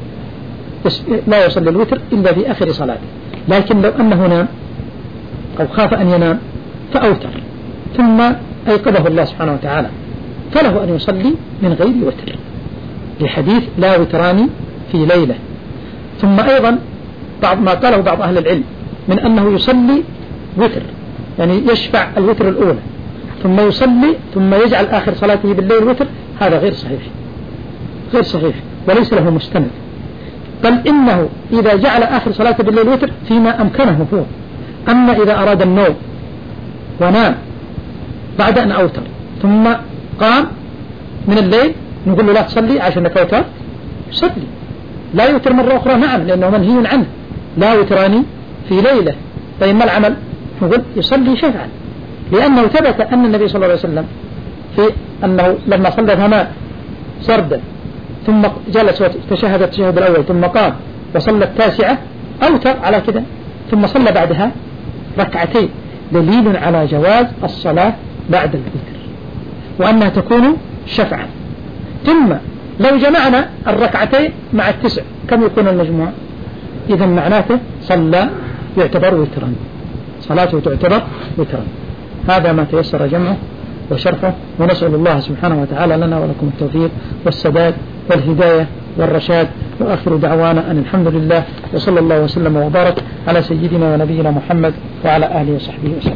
لا يصلي الوتر إلا في آخر صلاته. لكن لو أنه نام أو خاف أن ينام فأوتر ثم أيقظه الله سبحانه وتعالى، فله أن يصلي من غير وتر، لحديث لا وتران في ليلة. ثم أيضا بعض ما قاله بعض أهل العلم من أنه يصلي وتر، يعني يشفع الوتر الأولى ثم يصلي ثم يجعل آخر صلاته بالليل وتر، هذا غير صحيح، غير صحيح وليس له مستند. بل إنه إذا جعل آخر صلاته بالليل وتر فيما أمكنه هو. أما إذا أراد النوم ونام بعد أن أوتر ثم قام من الليل، نقول له لا تصلي عشان أنك أوتر، صلي لا يوتر مرة أخرى، نعم، لأنه منهي عنه، لا وتراني في ليلة. طيب ما العمل؟ نقول يصلي شفعا، لأنه ثبت أن النبي صلى الله عليه وسلم في أنه لما صلى ثمان سردا ثم جلس وتشهد التشهد الأول ثم قام وصلى التاسعة أوتر على كده، ثم صلى بعدها ركعتين، دليل على جواز الصلاة بعد الوتر وأنها تكون شفعا. ثم لو جمعنا الركعتين مع التسع كم يكون المجموع؟ إذا معناته صلى يعتبر وترا، صلاته تعتبر وترا. هذا ما تيسر جمعه وشرحه، ونسأل الله سبحانه وتعالى لنا ولكم التوفيق والسداد والهداية والرشاد. وآخر دعوانا أن الحمد لله، وصلى الله وسلم وبارك على سيدنا ونبينا محمد وعلى آله وصحبه وسلم.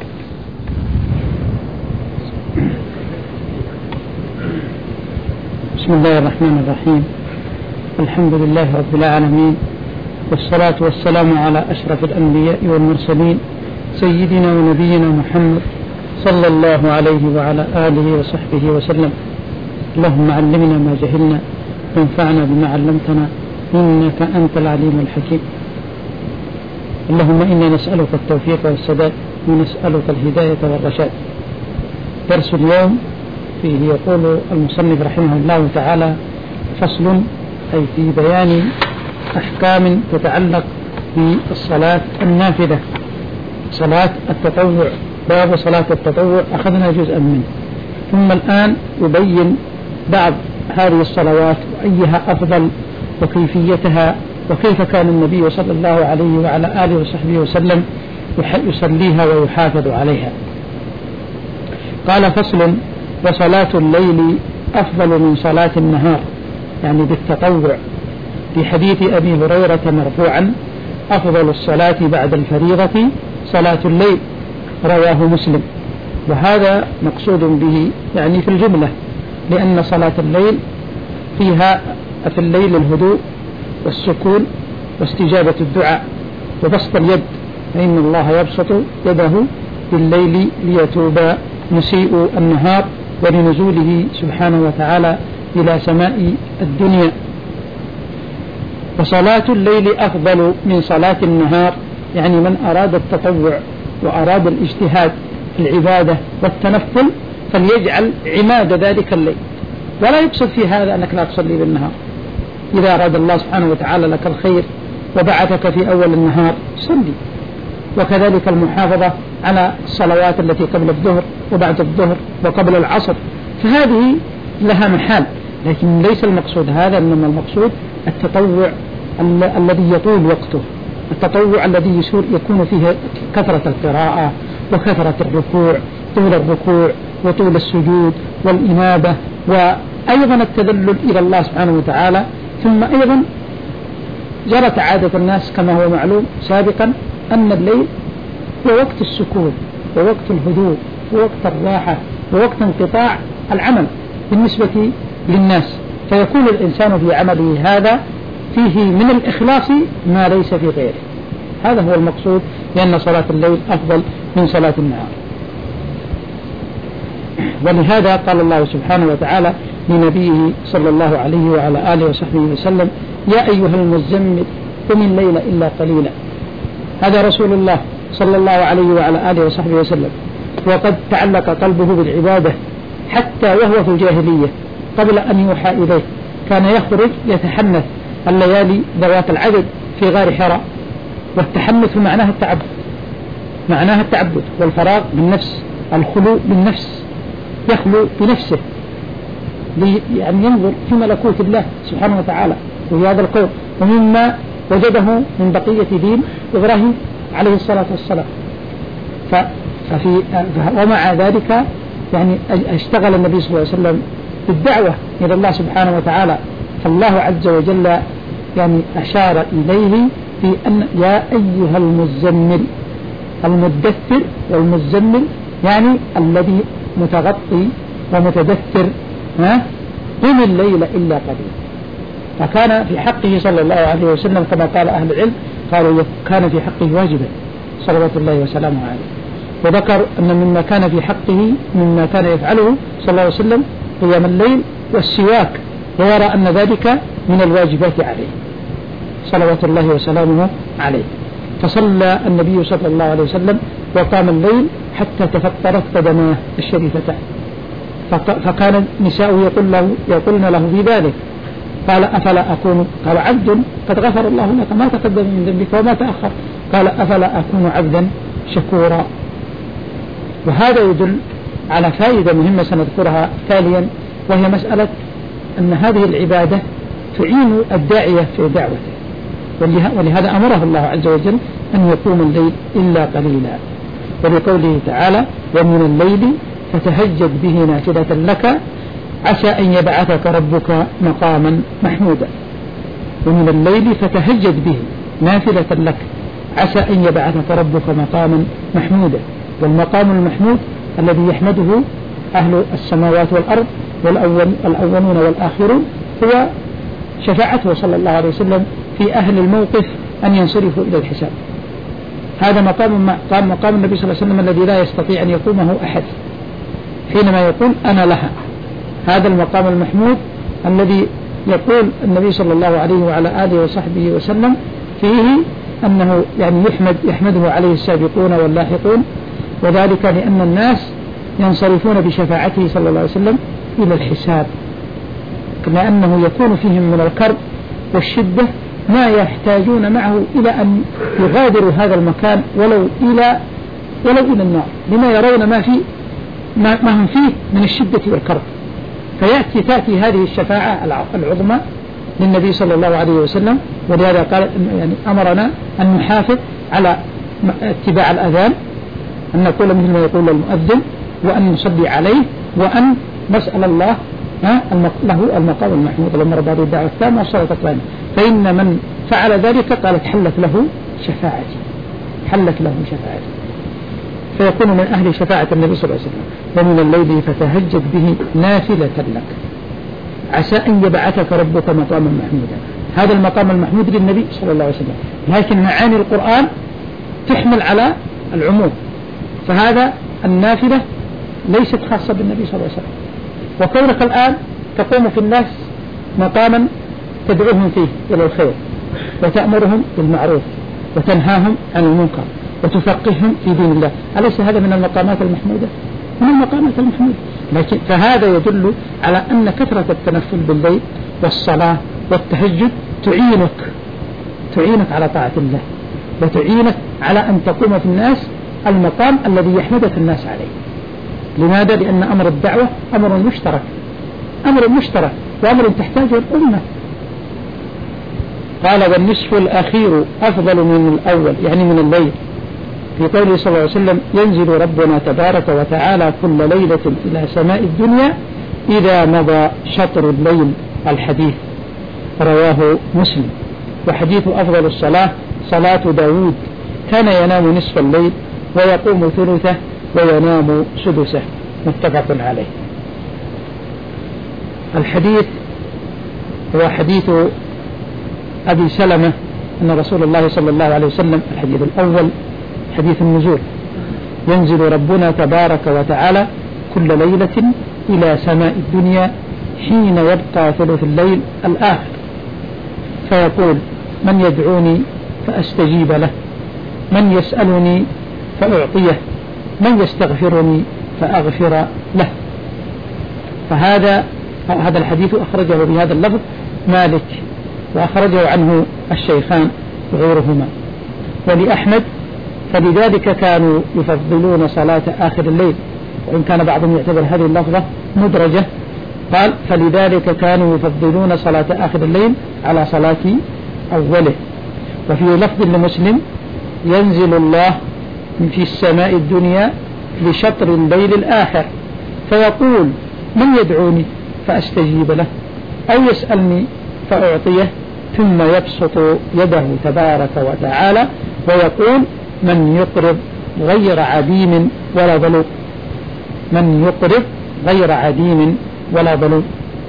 بسم الله الرحمن الرحيم، الحمد لله رب العالمين، والصلاة والسلام على أشرف الأنبياء والمرسلين سيدنا ونبينا محمد صلى الله عليه وعلى آله وصحبه وسلم. اللهم علمنا ما جهلنا وانفعنا بما علمتنا إنك أنت العليم الحكيم. اللهم إنا نسألك التوفيق والسداد ونسألك الهداية والرشاد. درس اليوم فيه يقول المصنف رحمه الله تعالى: فصل، أي في بيان أحكام تتعلق بالصلاة النافلة، صلاة التطوع. باب صلاة التطوع أخذنا جزءا منه، ثم الآن يبين بعض هذه الصلوات وأيها أفضل وكيفيتها وكيف كان النبي صلى الله عليه وعلى آله وصحبه وسلم يصليها ويحافظ عليها. قال: فصل: وصلاة الليل أفضل من صلاة النهار، يعني بالتطوع، في حديث أبي هريرة مرفوعا: أفضل الصلاة بعد الفريضة صلاة الليل، رواه مسلم. وهذا مقصود به يعني في الجملة، لأن صلاة الليل فيها في الليل الهدوء والسكون واستجابة الدعاء وبسط اليد، فإن الله يبسط يده بالليل ليتوب مسيء النهار ولنزوله سبحانه وتعالى إلى سماء الدنيا. وصلاة الليل أفضل من صلاة النهار، يعني من أراد التطوع وأراد الاجتهاد في العبادة والتنفل فليجعل عماد ذلك الليل، ولا يقصد في هذا أنك لا تصلي بالنهار. إذا أراد الله سبحانه وتعالى لك الخير وبعثك في أول النهار صلي، وكذلك المحافظة على الصلوات التي قبل الظهر وبعد الظهر وقبل العصر، فهذه لها محال، لكن ليس المقصود هذا، إنما المقصود التطوع الذي يطول وقته، التطوع الذي يكون فيه كثرة القراءة وكثرة الركوع، طول الركوع وطول السجود والإنابة، وأيضا التذلل إلى الله سبحانه وتعالى. ثم أيضا جرت عادة الناس كما هو معلوم سابقا أن الليل هو وقت السكون ووقت الهدوء ووقت الراحة ووقت انقطاع العمل بالنسبة للناس، فيكون الإنسان في عمله هذا فيه من الإخلاص ما ليس في غيره. هذا هو المقصود، لأن صلاة الليل أفضل من صلاة النهار. ولهذا قال الله سبحانه وتعالى لنبيه صلى الله عليه وعلى آله وصحبه وسلم: يا أيها المزمل قم الليل إلا قليلا. هذا رسول الله صلى الله عليه وعلى آله وصحبه وسلم، وقد تعلق قلبه بالعبادة حتى وهو في الجاهلية قبل أن يوحى إليه، كان يخرج يتحنث الليالي ذوات العدد في غار حراء. والتحنث معناها التعبد، معناها التعبد والفراغ بالنفس، الخلو بالنفس، يخلو بنفسه يعني ينظر في ملكوت الله سبحانه وتعالى وفي هذا القول، ومما وجده من بقية دين إبراهيم عليه الصلاة والسلام. ففي ومع ذلك يعني اشتغل النبي صلى الله عليه وسلم بالدعوة إلى الله سبحانه وتعالى، فالله عز وجل يعني أشار إليه في أن يا أيها المزمل، المدثر والمزمل يعني الذي متغطي ومتدثر، ها قم الليل إلا قليلا. فكان في حقه صلى الله عليه وسلم كما قال أهل العلم، قالوا كان في حقه واجبا صلوات الله وسلامه عليه. وذكر أن مما كان في حقه مما كان يفعله صلى الله عليه وسلم قيام الليل والسواك، ويرى أن ذلك من الواجبات عليه صلوات الله وسلامه عليه. فصلى النبي صلى الله عليه وسلم وقام الليل حتى تفطرت قدماه الشريفتان، فكان النساء يقول له يقولن له في ذلك، قال: أفلا أكون، قال: عبد قد غفر الله لك ما تقدم من ذنبك وما تأخر، قال: أفلا أكون عبدا شكورا. وهذا يدل على فائدة مهمة سنذكرها تاليا، وهي مسألة أن هذه العبادة تعين الداعية في دعوته، ولهذا أمره الله عز وجل أن يقوم الليل إلا قليلا، ولقوله تعالى: ومن الليل فتهجد به نافلة لك عسى أن يبعثك ربك مقاما محمودا. ومن الليل فتهجد به نافلة لك عسى أن يبعثك ربك مقاما محمودا. والمقام المحمود الذي يحمده أهل السماوات والأرض والأولون والآخرون هو شفاعته صلى الله عليه وسلم في أهل الموقف أن ينصرفوا إلى الحساب. هذا مقام مقام, مقام النبي صلى الله عليه وسلم الذي لا يستطيع أن يقومه أحد حينما يقول أنا لها. هذا المقام المحمود الذي يقول النبي صلى الله عليه وعلى آله وصحبه وسلم فيه أنه يعني يحمد يحمده عليه السابقون واللاحقون، وذلك لأن الناس ينصرفون بشفاعته صلى الله عليه وسلم إلى الحساب، كما أنه يكون فيهم من الكرب والشدة ما يحتاجون معه إلى أن يغادروا هذا المكان ولو إلى ولو إلى النار، لما يرون ما في ما, ما هم فيه من الشدة والكرب. فيأتي تأتي هذه الشفاعة العظمى للنبي صلى الله عليه وسلم، ولهذا قال يعني أمرنا أن نحافظ على اتباع الأذان، أن نقول مثل ما يقول المؤذن، وأن نصلي عليه، وأن نسأل الله له المقام المحمود اللهم رب هذه الدعوة التامة والصلاة القائمة. فإن من فعل ذلك قالت حلت له شفاعتي، حلت له شفاعتي، فيكون من أهل شفاعة النبي صلى الله عليه وسلم. ومن الليل فتهجد به نافلة لك عسى أن يبعثك ربك مقاما محمودا. هذا المقام المحمود للنبي صلى الله عليه وسلم، لكن معاني القرآن تحمل على العموم، فهذا النافلة ليست خاصة بالنبي صلى الله عليه وسلم. وكونك الآن تقوم في الناس مقاما تدعوهم فيه إلى الخير وتأمرهم بالمعروف وتنهاهم عن المنكر وتفقههم في دين الله، أليس هذا من المقامات المحمودة؟ من المقامات المحمودة. لكن فهذا يدل على أن كثرة التنفل بالليل والصلاة والتهجد تعينك تعينك على طاعة الله، وتعينك على أن تقوم في الناس المقام الذي يحمدك الناس عليه. لماذا؟ لأن أمر الدعوة أمر مشترك، أمر مشترك وأمر تحتاجه الأمة. قال والنصف الأخير أفضل من الأول، يعني من الليل، في قوله صلى الله عليه وسلم ينزل ربنا تبارك وتعالى كل ليلة إلى سماء الدنيا إذا مضى شطر الليل، الحديث رواه مسلم. وحديث أفضل الصلاة صلاة داود، كان ينام نصف الليل ويقوم ثلثه وينام سدسه، متفق عليه. الحديث هو حديث أبي سلمة أن رسول الله صلى الله عليه وسلم، الحديث الأول حديث النزول، ينزل ربنا تبارك وتعالى كل ليلة إلى سماء الدنيا حين يبقى ثلث الليل الآخر، فيقول من يدعوني فأستجيب له، من يسألني فأعطيه، من يستغفرني فأغفر له. فهذا هذا الحديث أخرجه بهذا اللفظ مالك، وأخرجه عنه الشيخان وغيرهما. ولأحمد فلذلك كانوا يفضلون صلاة آخر الليل، وإن كان بعضهم يعتبر هذه اللفظة مدرجة، قال فلذلك كانوا يفضلون صلاة آخر الليل على صلاة أوله. وفي لفظ لمسلم ينزل الله في السماء الدنيا لشطر الليل الآخر فيقول من يدعوني فأستجيب له، أو يسألني فأعطيه، ثم يبسط يده تبارك وتعالى ويقول من يقرض غير عديم ولا ظلوم، من يقرض غير عديم ولا ظلوم.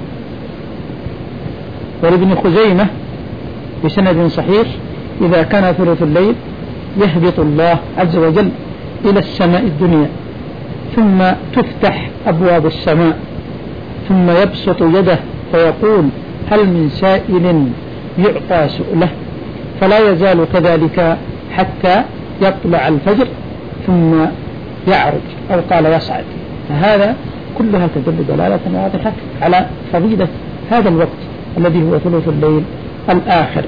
ولابن خزيمة بسند صحيح إذا كان ثلث الليل يهبط الله عز وجل إلى السماء الدنيا، ثم تفتح أبواب السماء، ثم يبسط يده فيقول هل من سائل يعطى سؤله، فلا يزال كذلك حتى يطلع الفجر ثم يعرج، أو قال يصعد. فهذا كلها تدل دلالة واضحة على فضيلة هذا الوقت الذي هو ثلث الليل الآخر.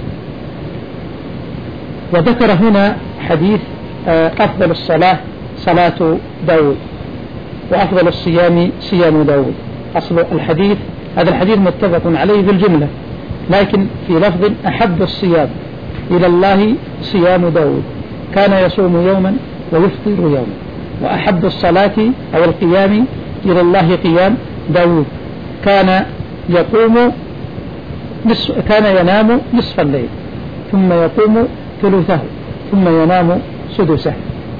وذكر هنا حديث أفضل الصلاة صلاة داود، وأفضل الصيام صيام داود. أصل الحديث هذا الحديث متفق عليه بالجملة، لكن في لفظ أحب الصيام إلى الله صيام داود، كان يصوم يوما ويفطر يوما. وأحب الصلاة أو القيام إلى الله قيام داود، كان يقوم نصف، كان ينام نصف الليل ثم يقوم ثلثه ثم ينام سدسه.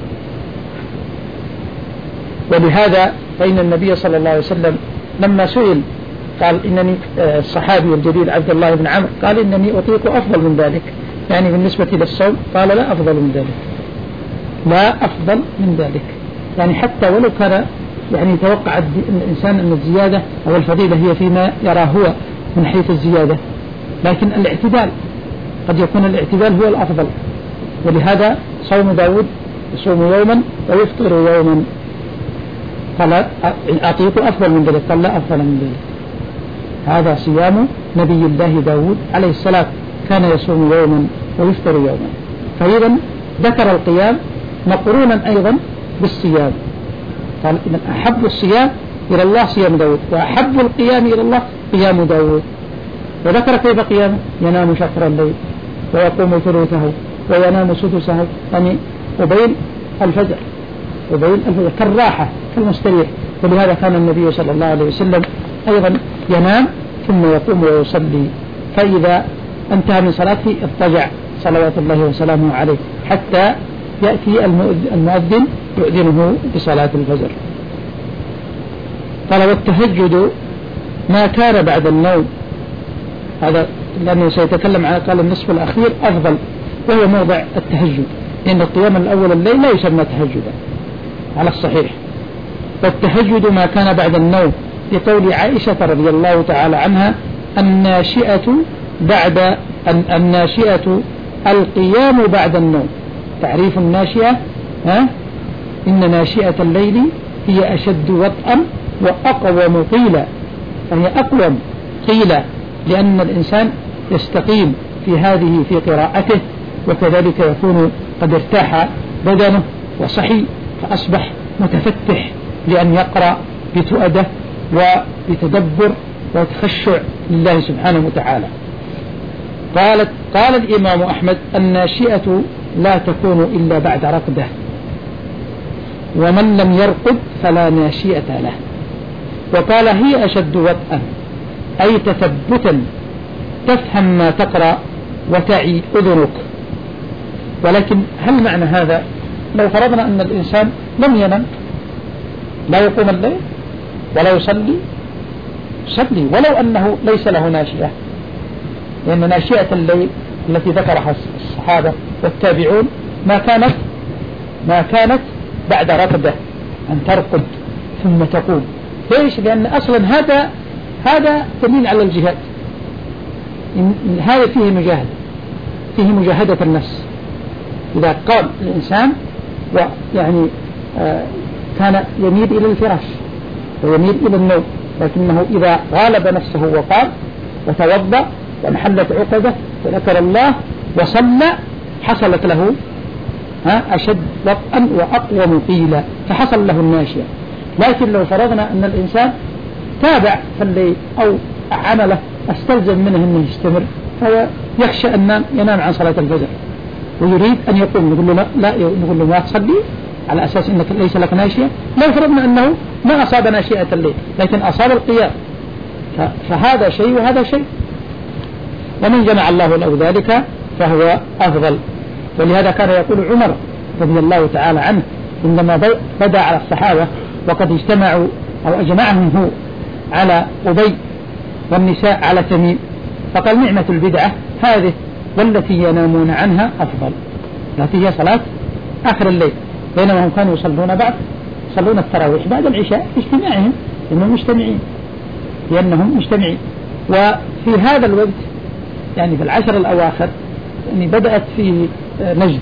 ولهذا فإن النبي صلى الله عليه وسلم لما سئل قال إنني الصحابي الجليل عبد الله بن عمرو قال إنني أطيق أفضل من ذلك، يعني بالنسبة للصوم قال لا أفضل من ذلك، لا أفضل من ذلك. يعني حتى ولو كان يعني يتوقع الإنسان أن الزيادة أو الفضيلة هي فيما يرى هو من حيث الزيادة، لكن الاعتدال قد يكون الاعتدال هو الأفضل. ولهذا صوم داود يصوم يوما ويفطر يوما، قال أعطيك أفضل من ذلك، قال لا أفضل من ذلك. هذا صيام نبي الله داود عليه السلام، كان يصوم يوما ويفطر يوما. فإذا ذكر القيام مقرونا أيضا بالصيام، قال إن أحب الصيام إلى الله صيام داود، وأحب القيام إلى الله قيام داود. وذكر كيف قيامه: ينام شطر الليل ويقوم ثلثه وينام سدسه، يعني قبيل الفجر قبيل الفجر كالراحة كالمستريح. ولهذا كان النبي صلى الله عليه وسلم أيضا ينام ثم يقوم ويصلي، فإذا انتهى من صلاته اضطجع صلوات الله وسلامه عليه حتى يأتي المؤذن يؤذنه بصلاة الفجر. قال: والتهجد ما كان بعد النوم، هذا لأنه سيتكلم عن قال النصف الأخير أفضل، وهو موضع التهجد، لأن القيام الأول الليل لا يسمى تهجدا على الصحيح. والتهجد ما كان بعد النوم، لقول عائشة رضي الله تعالى عنها: الناشئة بعد الناشئة القيام بعد النوم. تعريف الناشئة: ها إن ناشئة الليل هي أشد وطئا وأقوم قيلا، فهي أقوم قيلا، لأن الإنسان يستقيم في هذه في قراءته، وكذلك يكون قد ارتاح بدنه وصحي، فأصبح متفتح لأن يقرأ بتؤدة وبتدبر وتخشع لله سبحانه وتعالى. قالت قال الإمام أحمد: الناشئة لا تكون إلا بعد رقدة، ومن لم يرقد فلا ناشئة له. وقال: هي أشد وطئا، أي تثبتا، تفهم ما تقرأ وتعي أذنك. ولكن هل معنى هذا لو فرضنا أن الإنسان لم ينم، لا يقوم الليل ولا يصلي، يصلي ولو أنه ليس له ناشئة، لأن ناشئة الليل التي ذكرها الصحابة والتابعون ما كانت ما كانت بعد رقدة، أن ترقد ثم تقوم. ليش؟ لأن أصلا هذا هذا دليل على الجهاد، هذا فيه مجاهدة، فيه مجاهدة النفس. إذا قام الإنسان ويعني آه كان يميل إلى الفراش ويميل إلى النوم، لكنه إذا غالب نفسه وقام وتوضأ وانحلت عقده وذكر الله وصلى، حصلت له ها أشد وطئا وأقوم قيلا، فحصل له الناشئة. لكن لو فرضنا أن الإنسان تابع في الليل أو عمله استلزم منه أنه يستمر، فهو يخشى أن ينام عن صلاة الفجر ويريد أن يقوم، نقول له لا, لا نقول له ما تصلي على أساس أنك ليس لك ناشئة. لو فرضنا أنه ما أصاب ناشئة الليل لكن أصاب القيام، فهذا شيء وهذا شيء، ومن جمع الله له ذلك فهو أفضل. ولهذا كان يقول عمر رضي الله تعالى عنه عندما بدأ على الصحابة وقد اجتمعوا أو أجمعهم هو على أبي والنساء على تميم، فقال: نعمة البدعة هذه والتي ينامون عنها أفضل، التي هي صلاة آخر الليل، بينما هم كانوا يصلون بعد يصلون التراويح بعد العشاء في اجتماعهم، لأنهم مجتمعين لأنهم مجتمعين. وفي هذا الوقت يعني في العشر الأواخر يعني بدأت في نجد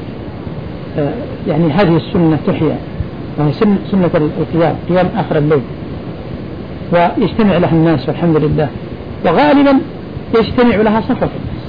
يعني هذه السنة تحيا، وهي سنة القيام، قيام آخر الليل، ويجتمع لها الناس والحمد لله. وغالبا يجتمع لها صفة الناس،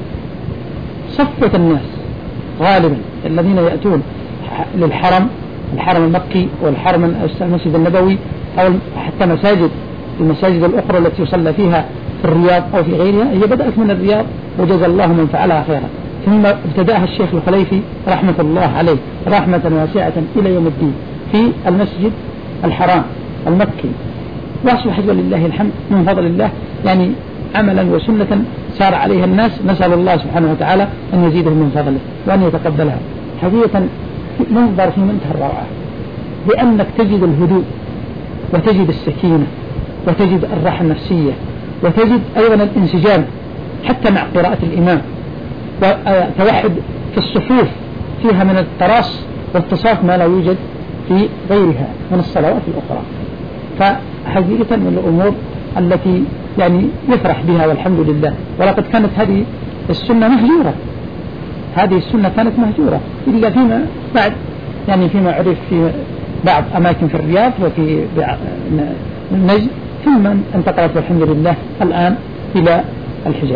صفة الناس غالبا الذين يأتون للحرم، الحرم المكي والحرم المسجد النبوي، أو حتى مساجد المساجد الأخرى التي يصلى فيها في الرياض أو في غيرها. هي بدأت من الرياض وجزى الله من فعلها خيرا، ثم ابتدأها الشيخ الخليفي رحمة الله عليه رحمة واسعة إلى يوم الدين في المسجد الحرام المكي، وأصبحت ولله الحمد من فضل الله يعني عملا وسنة سار عليها الناس. نسأل الله سبحانه وتعالى أن يزيدهم من فضله وأن يتقبلها. حقيقة منظر في منتهى الروعة، لأنك تجد الهدوء وتجد السكينة وتجد الراحة النفسية وتجد أيضا الانسجام حتى مع قراءة الإمام، وتوحد في الصفوف فيها من التراص واتصاف ما لا يوجد في غيرها من الصلوات الأخرى. فحقيقة من الأمور التي يعني يفرح بها والحمد لله. ولقد كانت هذه السنة مهجورة، هذه السنة كانت مهجورة إلا فيما بعد، يعني فيما عرف في بعض أماكن في الرياض وفي النجد، ثم انتقلت والحمد لله الآن إلى الحجاز.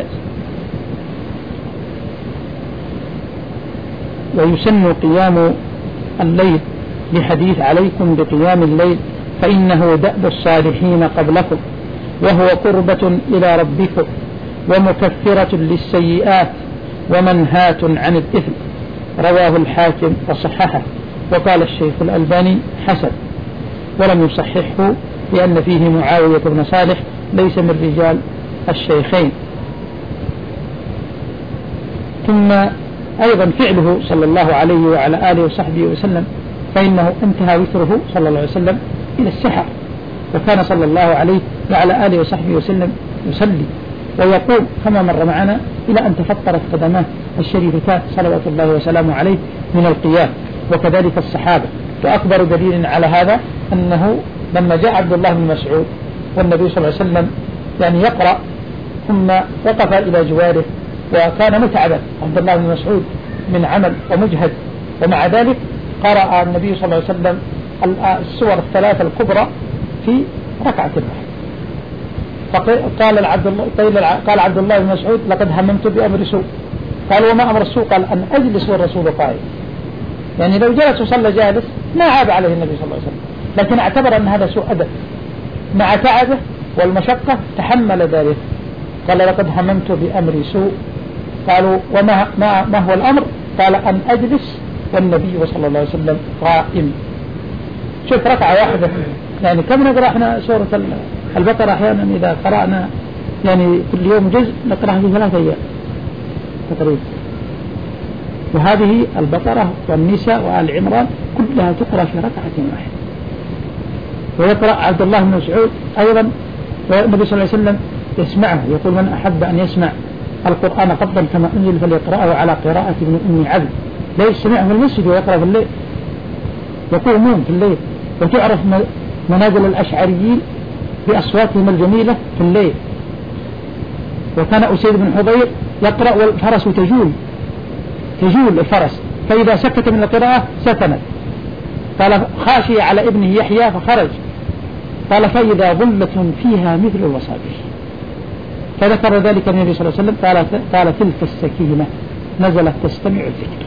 ويسن قيام الليل لحديث عليكم بقيام الليل فإنه دأب الصالحين قبلكم وهو قربة إلى ربكم ومكفرة للسيئات ومنهاة عن الإثم. رواه الحاكم وصححه، وقال الشيخ الألباني حسن، ولم يصححه لأن فيه معاوية بن صالح ليس من رجال الشيخين. ثم أيضا فعله صلى الله عليه وعلى آله وصحبه وسلم، فإنه انتهى وتره صلى الله عليه وسلم إلى السحر، وكان صلى الله عليه وعلى آله وصحبه وسلم يصلي ويقوم كما مر معنا إلى أن تفطرت قدماه الشريفتان صلوات الله وسلامه عليه من القيام، وكذلك الصحابة. وأكبر دليل على هذا أنه لما جاء عبد الله بن مسعود والنبي صلى الله عليه وسلم يعني يقرأ، ثم وقف إلى جواره وكان متعبا عبد الله بن مسعود من عمل ومجهد، ومع ذلك قرأ النبي صلى الله عليه وسلم السور الثلاثة الكبرى في ركعة واحدة. فقال العبد الله قال عبد الله بن مسعود لقد هممت بأمر سوء. قال وما أمر السوء؟ قال أن أجلس والرسول قائم. يعني لو جلس وصلى جالس ما عاب عليه النبي صلى الله عليه وسلم، لكن اعتبر أن هذا سوء أدب، مع تعبه والمشقة تحمل ذلك. قال لقد هممت بأمر سوء. قالوا وما ما, ما هو الأمر؟ قال أن أجلس والنبي صلى الله عليه وسلم قائم. شوف ركعة واحدة، يعني كم نقرأ احنا سورة البقرة أحيانا إذا قرأنا يعني كل يوم جزء نقرأها في ثلاثة أيام تقريبا. وهذه البقرة والنساء وآل عمران كلها تقرأ في ركعة واحدة. ويقرأ عبد الله بن مسعود أيضا، والنبي صلى الله عليه وسلم يسمعه، يقول من أحب أن يسمع القرآن قبلا كما أنزل فليقرأه على قراءة ابن أم عبد. لا يسمعه في المسجد ويقرأ في الليل، يقومون في الليل. وتعرف منازل الأشعريين بأصواتهم الجميلة في الليل. وكان أسيد بن حضير يقرأ والفرس تجول تجول الفرس، فإذا سكت من القراءة سكنت. قال خاشي على ابنه يحيى فخرج، قال فإذا ظلة فيها مثل الوصابح. فذكر ذلك النبي صلى الله عليه وسلم قال, قال تلك السكينة نزلت تستمع الذكر،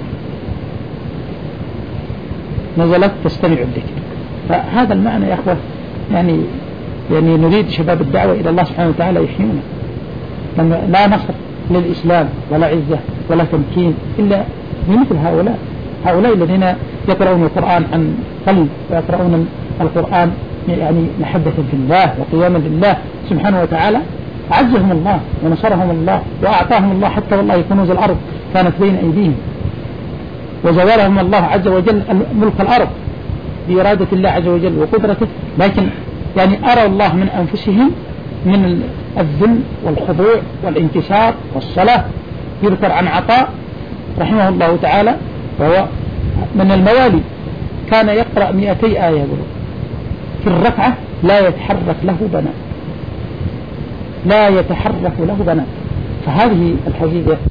نزلت تستمع الذكر. فهذا المعنى يا أخوة، يعني يعني نريد شباب الدعوة إلى الله سبحانه وتعالى يحيونا. لما لا نصر للإسلام ولا عزة ولا تمكين إلا بمثل هؤلاء هؤلاء الذين يقرؤون القرآن عن قلب، ويقرؤون القرآن يعني محبة في الله وقياما لله سبحانه وتعالى. عزهم الله ونصرهم الله وأعطاهم الله حتى والله كنوز الأرض كانت بين أيديهم، وزوالهم الله عز وجل ملك الأرض بإرادة الله عز وجل وقدرته. لكن يعني أرى الله من أنفسهم من الذل والخضوع والانكسار والصلاة. يذكر عن عطاء رحمه الله تعالى، وهو من الموالي، كان يقرأ مئتي آية في الركعة لا يتحرك له بنات، لا يتحرك له بنات. فهذه الحقيقة